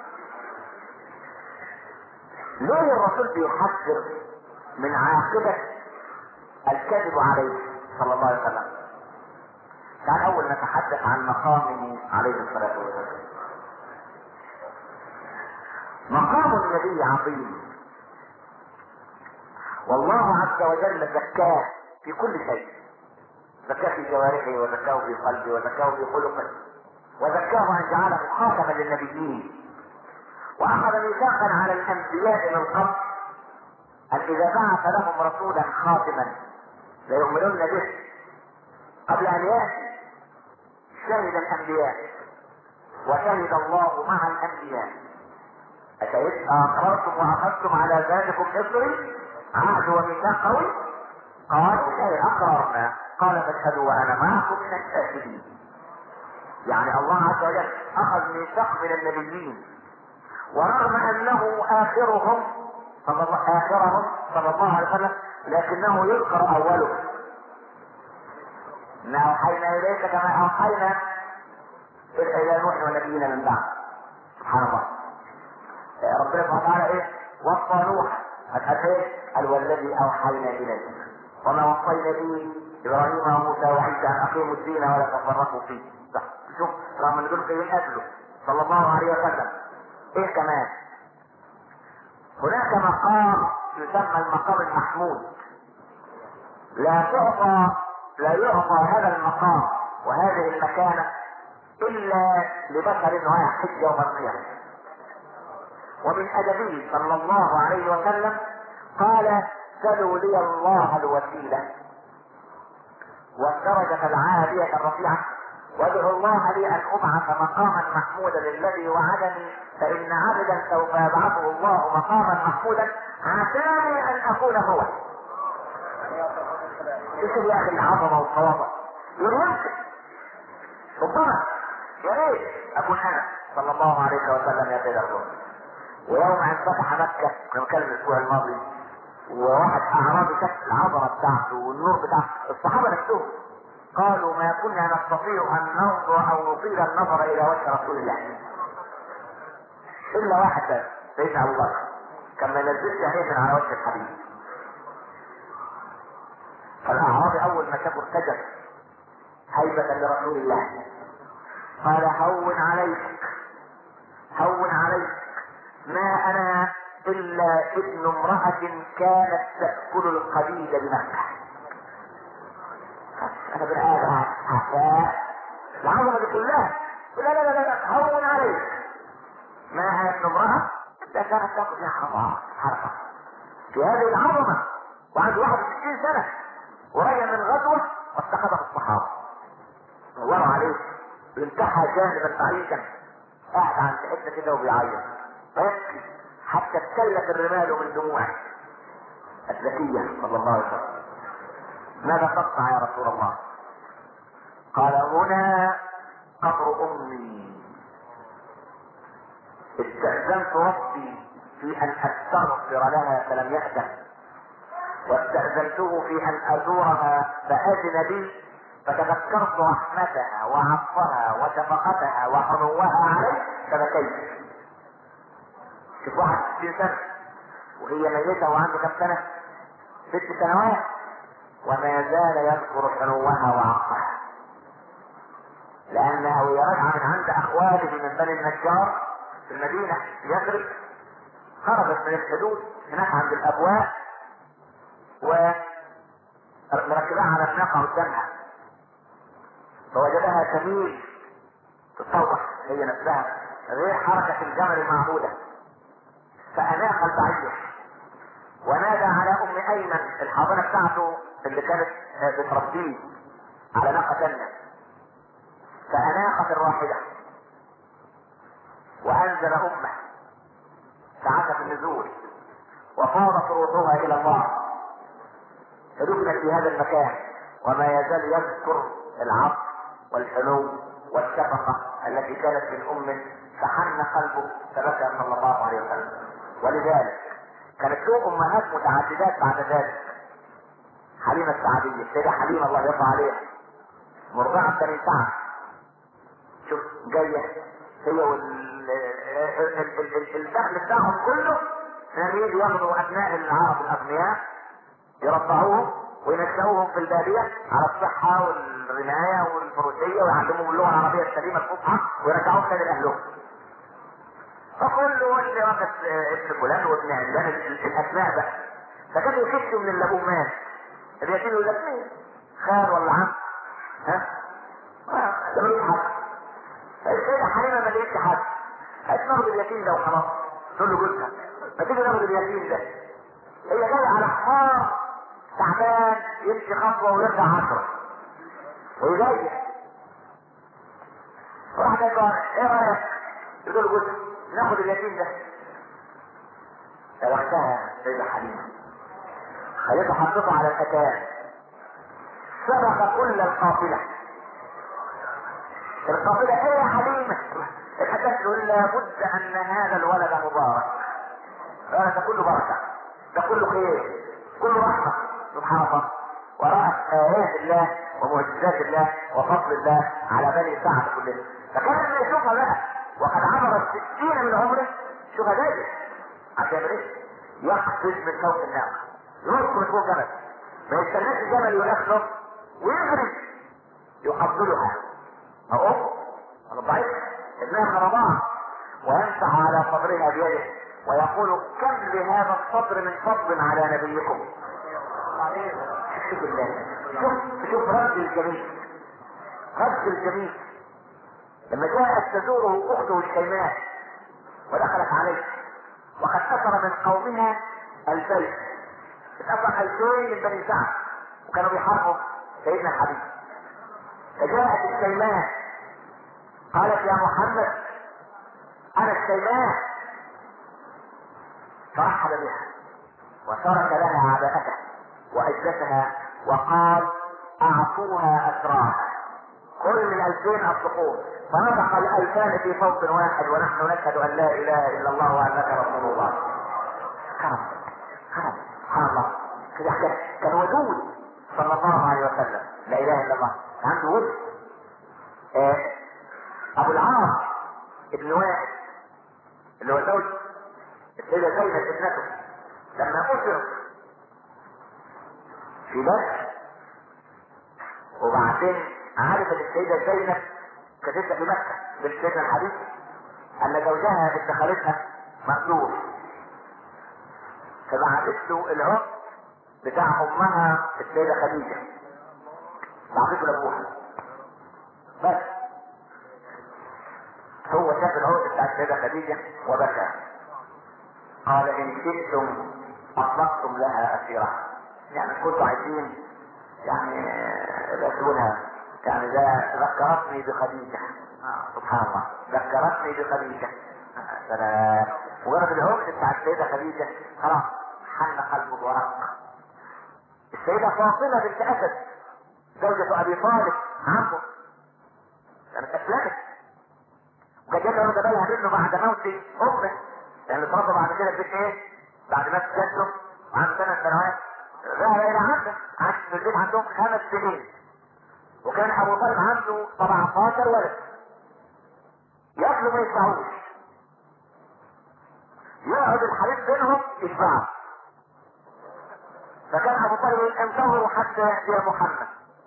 ليه الرسول بيحذر من عاقبة الكذب عليه صلى الله عليه وسلم؟ تعال اول نتحدث عن مقامه عليه الصلاة والسلام. مقام النبي عظيم، والله عز وجل زكاه في كل شيء. زكاه في جوارحه، وزكاه في قلبه، وزكاه في خلقه، وزكاه ان جعله خاتما للنبيين. واخذ ميثاقا على الانبياء من قبل ان اذا بعث لهم رسولا خاتما ليؤمنون به قبل ان ياتي. شهد الانبياء وشهد الله مع الانبياء. أشهدت أقررتم وأخذتم على ذلكم إصري عهد وميثاق قوي؟ قالوا أقررنا. قال فاشهدوا وأنا معكم من الشاهدين. يعني الله عز وجل أخذ ميثاق من النبيين، ورغم أنه آخرهم صلى الله عليه وسلم لكنه يذكر أوله. إنا أوحينا إليك كما أوحينا إلى نوح ونبينا من بعد. سبحان الله. ربنا سبحانه وتعالى وصى نوح قال والذي اوحينا اليك وما وصينا به ابراهيم وموسى وعيسى ان اقيموا الدين ولا تفرقوا فيه. شوف رغم ان دول جايين قبله صلى الله عليه وسلم. كمان هناك مقام يسمى المقام المحمود. لا يعطى هذا المقام وهذه المكانة الا لبشر واحد يوم القيامة. ومن أدبه صلى الله عليه وسلم قال سلوا لي الله الوسيلة والدرجة العالية الرفيعة وادعوا الله لي أن أبعث مقاما محمودا الذي وعدني، فإن عبدا سوف يبعثه الله مقاما محمودا عساني أن أكون هو. يشوف يا أخي العظمة والصوابة يرمسك ربما يا ريت أكون أنا صلى الله عليه وسلم يا سيد الرسول. ويوم ان فتح مكة كما كان الاسبوع الماضي وواحد اعرابي شاف العظمة بتاعته والنور بتاعته، الصحابة نفسهم قالوا ما كنا نستطيع ان ننظر او نطيل النظر الى وجه رسول الله الا واحد بس سيدنا ابو بكر كان ما ينزلش عينيه من على وجه الحبيب. فالاعرابي اول ما شافه ارتجف هيبة لرسول الله قال هون عليك ما انا الا ابن امرأة كانت تأكل القبيل بمكة. انا بني ادم العظمة دي كلها. لا هون عليك ما انا ابن امرأة ده كانت تأكل حرفة في هذه العظمة وعنده 61 سنة ورجع من غزوة واستخدم الصحابة دوروا عليه انتحى جانبا بعيدا قاعد عند حته كده وبيعيط فيبكي حتى ابتلت الرمال من دموعه. الذكية صلى الله عليه وسلم ماذا تصنع يا رسول الله؟ قال هنا قبر امي، استأذنت ربي في ان استغفر لها فلم يأذن، واستأذنته في ان ازورها فأذن لي، فتذكرت رحمتها وعطفها وشفقتها وحنوها علي فبكيت. شوف 61 سنة وهي ميتة وعنده كم سنة؟ 6 سنوات، وما زال يذكر حنوها وعطفها، لأنها وهي راجعة من عند أخواته من بني النجار في المدينة يثرب، خرجت من الحدود هناك عند الأبواب ومركبها على الناقة قدامها، فوجدها تميل تتطوح هي نفسها غير حركة الجمل المعهودة، فأناق البعير ونادى على ام ايمن الحاضنة بتاعته اللي كانت بتربيه على ناقة ثانية، فأناقت الراحلة وانزل امه ساعة في النزول، وفاضت روحها الى الله، فدفنت في هذا المكان، وما يزال يذكر العطف والحنو والشفقة التي كانت من امه، فحن قلبه فبكى صلى الله عليه وسلم. ولذلك كانت له امهات متعددات بعد ذلك، حليمة السعدية، السيدة حليمة الله يرضى عليها، مرضعة بني سعد، شوف جاية هي والدخل بتاعهم كله نريد ياخذوا ابناء العرب الاغنياء يرضعوهم وينشأوهم في البادية على الصحة والرماية والفروسية ويعلموهم اللغة العربية السليمة الفصحى ويرجعوهم تاني لأهلهم. فكل اللي واخد ابن فلان وابن علان الاسماء بقى، فكانوا يخشوا من اللي ابوه مات، اليتيم يقول لك مين؟ خال ولا عم؟ ها؟ ده ملوش حد. فالسيدة حليمة ما لقيتش حد، قالت ناخد اليتيم ده وخلاص، تقول له جوزها ما تيجي ناخد اليتيم ده، هي جاية على حمار تعبان يمشي خطوة ويرجع 10 وهي جاية. راح جاي قال ايه رأيك؟ يقول له جوزها ناخد اليتيم ده. وقتها السيدة حليمة خليته حطته على الأتان، سبق كل القافلة ايه يا حليمة؟ الحكاية تقول لابد ان هذا الولد مبارك، ده كله بركة، ده كله خير، كله رحمة سبحان الله، ورأت آيات الله ومعجزات الله وفضل الله على بني سعد كلهم. فكان لما يشوفها بقى وقد عبر 60 من عمره، شوفها دايما عشان ايه؟ يقفز من فوق الناقة، ينط من فوق جبل، ما يستناش الجبل يؤخره ويجري يقبلها اهو ضعيف ابنها رضاعة، ويمسح على صدرها بيده ويقول كم لهذا الصدر من فضل على نبيكم. شوف الله، شوف رد الجميل، رد الجميل. لما جاءت تزوره اخته الشيماء ودخلت عليه وقد اثر من قومها 2000، اتأثر 2000 من بني سعد وكانوا بيحاربوا سيدنا الحبيب، فجاءت الشيماء قالت يا محمد انا الشيماء، فرحب بها وترك لها عباءته واجلسها وقال اعطوها اسراها، كل من 2000 اصدقون، فنطق 2000 في صوت واحد ونحن نشهد ان لا اله الا الله وانك رسول الله. كرم سبحان الله كده، كان ودود صلى الله عليه وسلم، لا اله الا الله، عنده ود. ابو العاص ابن وائل اللي هو زوج السيدة زينب ابنته لما اسر في بدر، وبعدين عرفت السيدة زينب كانت في مكة بالسيدنا الحبيب ان زوجها ابن خالتها مقتول، فبعتت له العقد بتاع امها السيدة خديجة، بعتته لابوها، بس هو شاف العقد بتاع السيدة خديجة وبكى، قال ان شئتم اطلقتم لها اسيرها، يعني كنتوا عايزين يعني رسولها، يعني ده ذكرتني بخديجة. سبحان الله، ذكرتني بخديجة. مجرد العقد بتاع السيدة خديجة خلاص حن قلبه ورق. سيدة فاطمة بنت اسد زوجة ابي طالب عمه كانت اسلمت، وكانت جايه واخده بالها منه بعد موت امه، يعني اتربى بعد كده في ايه؟ بعد ما جده وعنده 8 سنوات ذهب الى عمه، عاش في البيت عندهم 5 سنين، وكان ابو طالب عنده 17 ولد، ياكلوا ما يشبعوش، يقعد الحديث بينهم يشبعوا، فكان ابو طالب ينتظر حتى ياتي محمد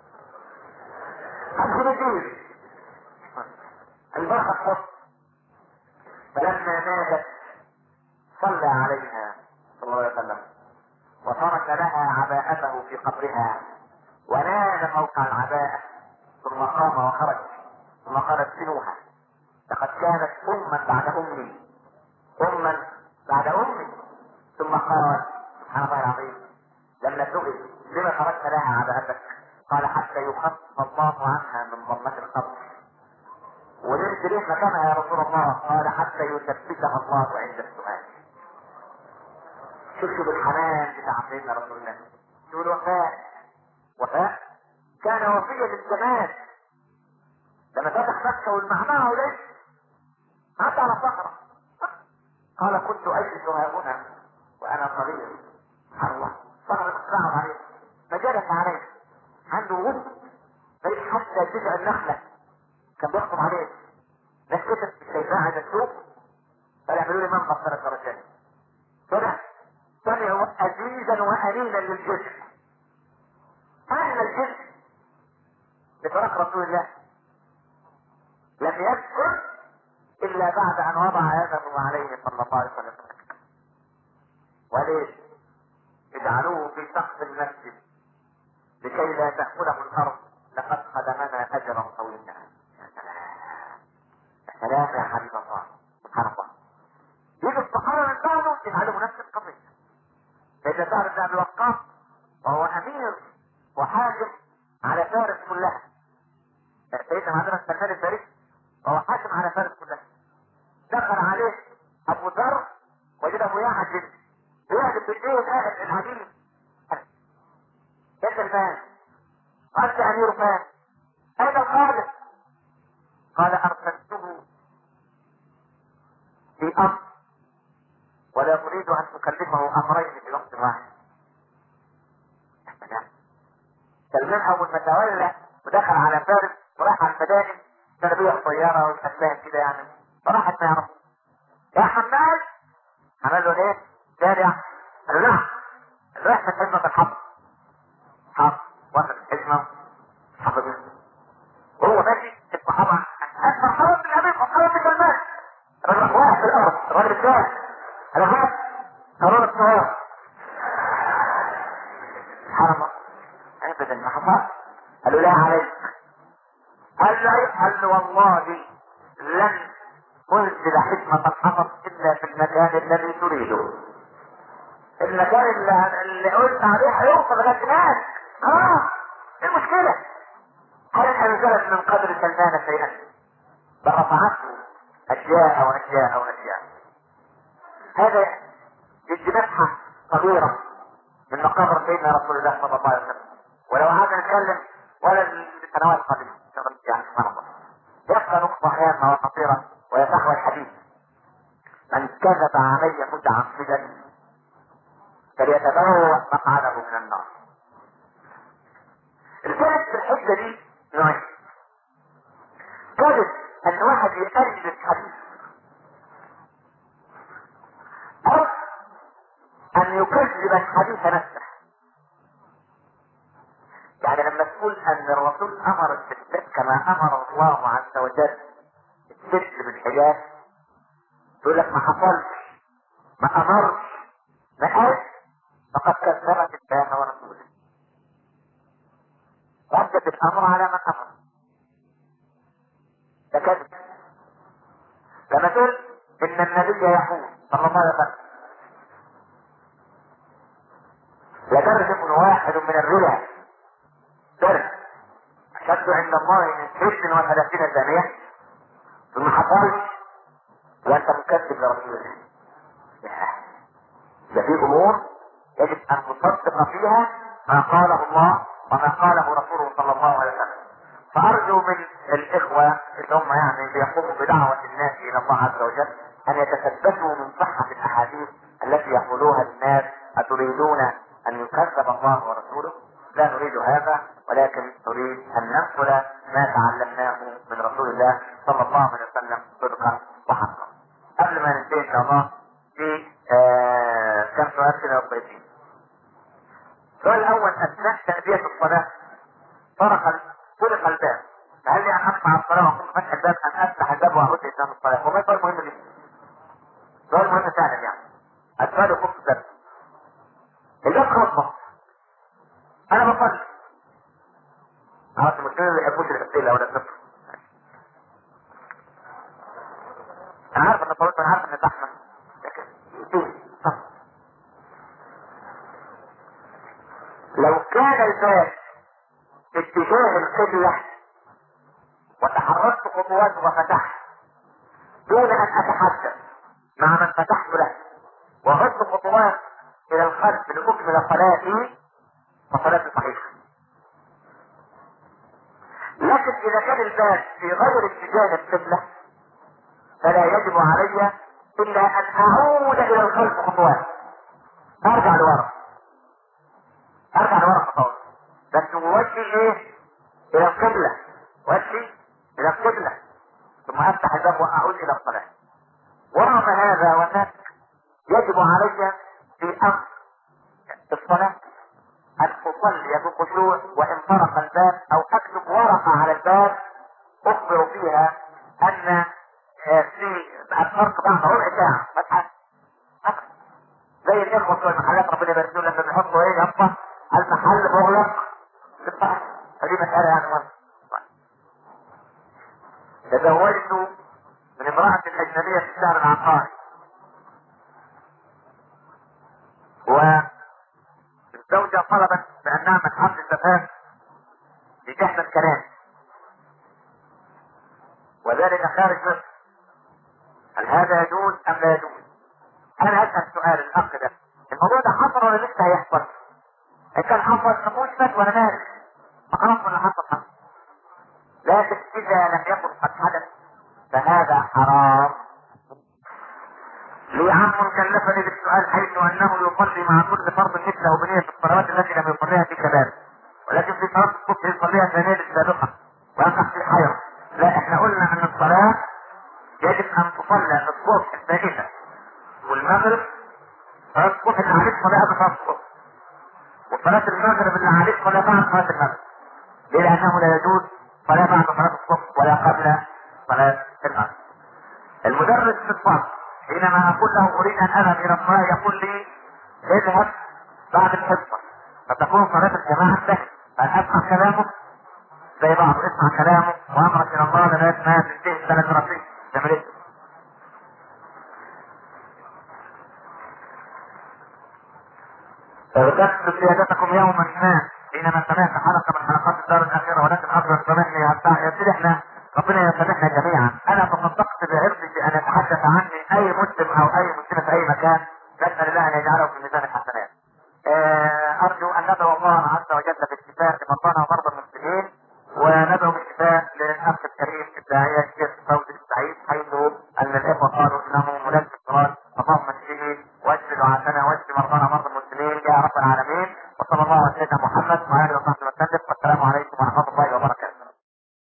ادخل الدين البركه الحب. فلما ماتت صلى عليها صلى الله عليه وسلم وترك لها عباءته في قبرها ونال موقع العباءة، ثم قام وخرج ثم قال ادفنوها لقد كانت أما بعد أمي، أما بعد أمي. ثم قال سبحان الله العظيم لما سئل لما تركت لها عباءتك قال حتى يخفف الله عنها من ظلمة القبر. ولمت ليه مكانها يا رسول الله؟ قال حتى يثبتها الله عند السؤال. شوفوا الحنان بتاع سيدنا رسول الله، شوفوا الوفاء، وفاء كان وفيا للزمان. لما فتح مكة والمعمعة وليش عدى على صخرة قال كنت أجلس هنا وأنا صغير، سبحان الله صخرة تصعب عليه فجلس عليه عنده وسط ليش حتى جزء النخلة كان بيخطب عليه، ناس كتب الشيطان عايز تشوف فيعملوا لي منبر 3 درجات كده، سمعوا أزيزا وأنينا للجسم. أهل الجسم بفراق رسول الله لم يذكر إلا بعد أن وضع يده عليه صلى الله عليه وسلم. وليش؟ اجعلوه في سقف المسجد لكي لا تأكله الأرض لقد خدمنا أجرا طويلا. يا سلام يا سلام يا حبيب الله سبحان الله. يجي الصحابة من بعده يفعلوا نفس القضية. سيدنا سعد بن أبي وقاص وهو أمير وحاكم على فارس كلها، سيدنا عندنا سلمان الفارسي وهو حاكم على فارس كلها، دخل عليه أبو ذر وجده يعجب بالليل قاعد العجيب يا سلمان أنت أمير فارس أين الخالق؟ قال أرسلته في أمر ولا أريد أن تكلفه أمرين في وقت واحد. سلمان أول ما تولى ودخل على فارس وراح على المدائن كان بيها طيارة والأسلام كده يعني، فراحت ما يعرف يا حماد عمل له ايه؟ شارع قال له نعم رايح من حزمة الحظ حظ واخد الحزمة حفظها وهو ماشي الصحابة أكبر حرب من الأمام وحرب من سلمان الراجل واقع في الأرض الراجل الثاني أنا خلاص قرار الصغار سبحان الله ابدا ما حصل. قالوا لا عليك. قال له والله لن انزل حكمة الحفظ الا في المكان الذي تريده. المكان اللي قلت عليه هيوصل لغايه هناك. ايه المشكلة؟ هل انزلت من قدر سلمان شيئا؟ بل رفعته اشياء واشياء واشياء. هذا يدي مسحة صغيرة من مقابر سيدنا رسول الله صلى الله عليه وسلم، ولو قعدنا نتكلم ولا لسنوات قادمة يعني سبحان الله. يبقى نقطة هامة وخطيرة وهي صحوة الحديث: من كذب علي متعمدا فليتبوأ مقعده من النار. الكذب في الحجة دي نوعين: كذب ان واحد يقلد الحديث، او ان يكذب الحديث نفسه. يعني لما تقول ان الرسول امر الستات كما امر الله عز وجل الست بالحجاب، تقول لك ما حصلش ما امرش ما قالش، فقد كذبت الله ورسوله، ردت الامر على ما امر. ده كذب. لما تقول ان النبي يقول صلى الله عليه وسلم لدرجة واحد من الربا درس أشد عند الله من 36 زانية، ثم حصلش وانت مكذب لرسول الله. ده في امور يجب ان تصدق فيها ما قاله الله وما قاله رسوله صلى الله عليه وسلم. فارجو من الاخوة اللي هم يعني بيقوموا بدعوة الناس الى الله عز وجل ان يتثبتوا من صحة الاحاديث التي يقولوها للناس. اتريدون ان يكذب الله ورسوله؟ لا نريد هذا، ولكن نريد ان ننقل ما تعلمناه من رسول الله صلى الله عليه وسلم صدقا وحقا. قبل ما ننتهي ان شاء الله في كم سؤال كده للضيفين. السؤال الاول: اثناء تأدية الصلاة طرق الباب، فهل لي ان اقطع الصلاة واقوم فتح الباب ام افتح الباب واعود لاتمام الصلاة؟ والله سؤال مهم جدا. سؤال مهم فعلا يعني. السؤال يخص الباب. الباب خطبة. انا بصلي. عرفت المسلمين اللي يحبوش الاسئلة ولا الصفر. انا عارف ان طولت، انا عارف ان زحمة، لكن لو كان الباب اتجاه القبلة وتحركت خطوات وفتحت دون ان اتحدث مع من فتحت له وعدت خطوات الى الخلف لاكمل صلاتي فصلاتي صحيحة. لكن اذا كان الباب في غير اتجاه القبلة فلا يجب علي الا ان اعود الى الخلف خطوات، ارجع لورا خطوات، بس وجهي ايه؟ الى القبلة، وجهي الى القبلة، ثم افتح الباب واعود الى الصلاة. ورغم هذا والناس يجب علي في امر الصلاة ان اصلي بخشوع وان طرق الباب او اكتب ورقة على الباب اخبر فيها ان في الفرق بعد ربع ساعة فتحة زي الاخوة بتوع المحلات ربنا يبارك لهم لما بيحطوا ايه يبقى المحل مغلق بالطبع. فدي مسألة يعني مهمة. تزوجت من امرأة اجنبية في الشهر العقاري، والزوجة طلبت بانها من حفل الزفاف لتحت الكلام وذلك خارج مصر. هل هذا يجوز ام لا يجوز؟ انا اسأل سؤال الاخ ده، الموضوع ده حصل ولا لسه هيحصل؟ ان كان حصل نقول فتوى انا مالي، فخلاص ولا حصل. لكن اذا لم يكن قد حدث فهذا حرام. لي عم كلفني بالسؤال حيث انه يصلي مع كل فرض مثله بنية الصلوات التي لم يصليها في شباب، ولكن في صلاة الصبح يصليها ثانية السابقة ويقع في حيرة. لا، احنا قلنا ان الصلاة يجب ان تصلى الصبح الثالثة والمغرب، صلاة الصبح اللي عليك صلاة قبل صلاة الصبح، وصلاة المغرب اللي عليك صلاة بعد صلاة المغرب. ليه؟ لانه لا يجوز صلاة بعد صلاة الصبح ولا قبل صلاة المغرب. المدرس في الفصل حينما اقول له اريد ان اذهب الى الصلاة يقول لي اذهب بعد الحصة، فتكون صلاة الجماعة سهل، فاسمع كلامه زي بعض، اسمع كلامه وامرك الى الله لغاية ما تنتهي السنة الدراسية. تعمل ايه؟ فذكرت سيادتكم يوما ما حينما سمعت حلقة من حلقات الدار الاخيرة، ولكن افضل سامحني يبتدي احنا ربنا يسامحنا جميعا. انا تصدقت بعرضي بان يتحدث عني اي مسلم او اي مسلمة في اي مكان، نسأل الله ان يجعله في ميزان الحسنات. ارجو ان ندعو الله عز وجل بالشفاء لمرضانا ومرضى المسلمين، وندعو بالشفاء للاخ الكريم الداعية الشيخ فوزي السعيد، حيث ان الاخوة قالوا انه ملازم اضطرار. اللهم اشفه واشف دعاتنا واشف مرضانا ومرضى المسلمين يا رب العالمين. وصلى الله على سيدنا محمد وعلى اله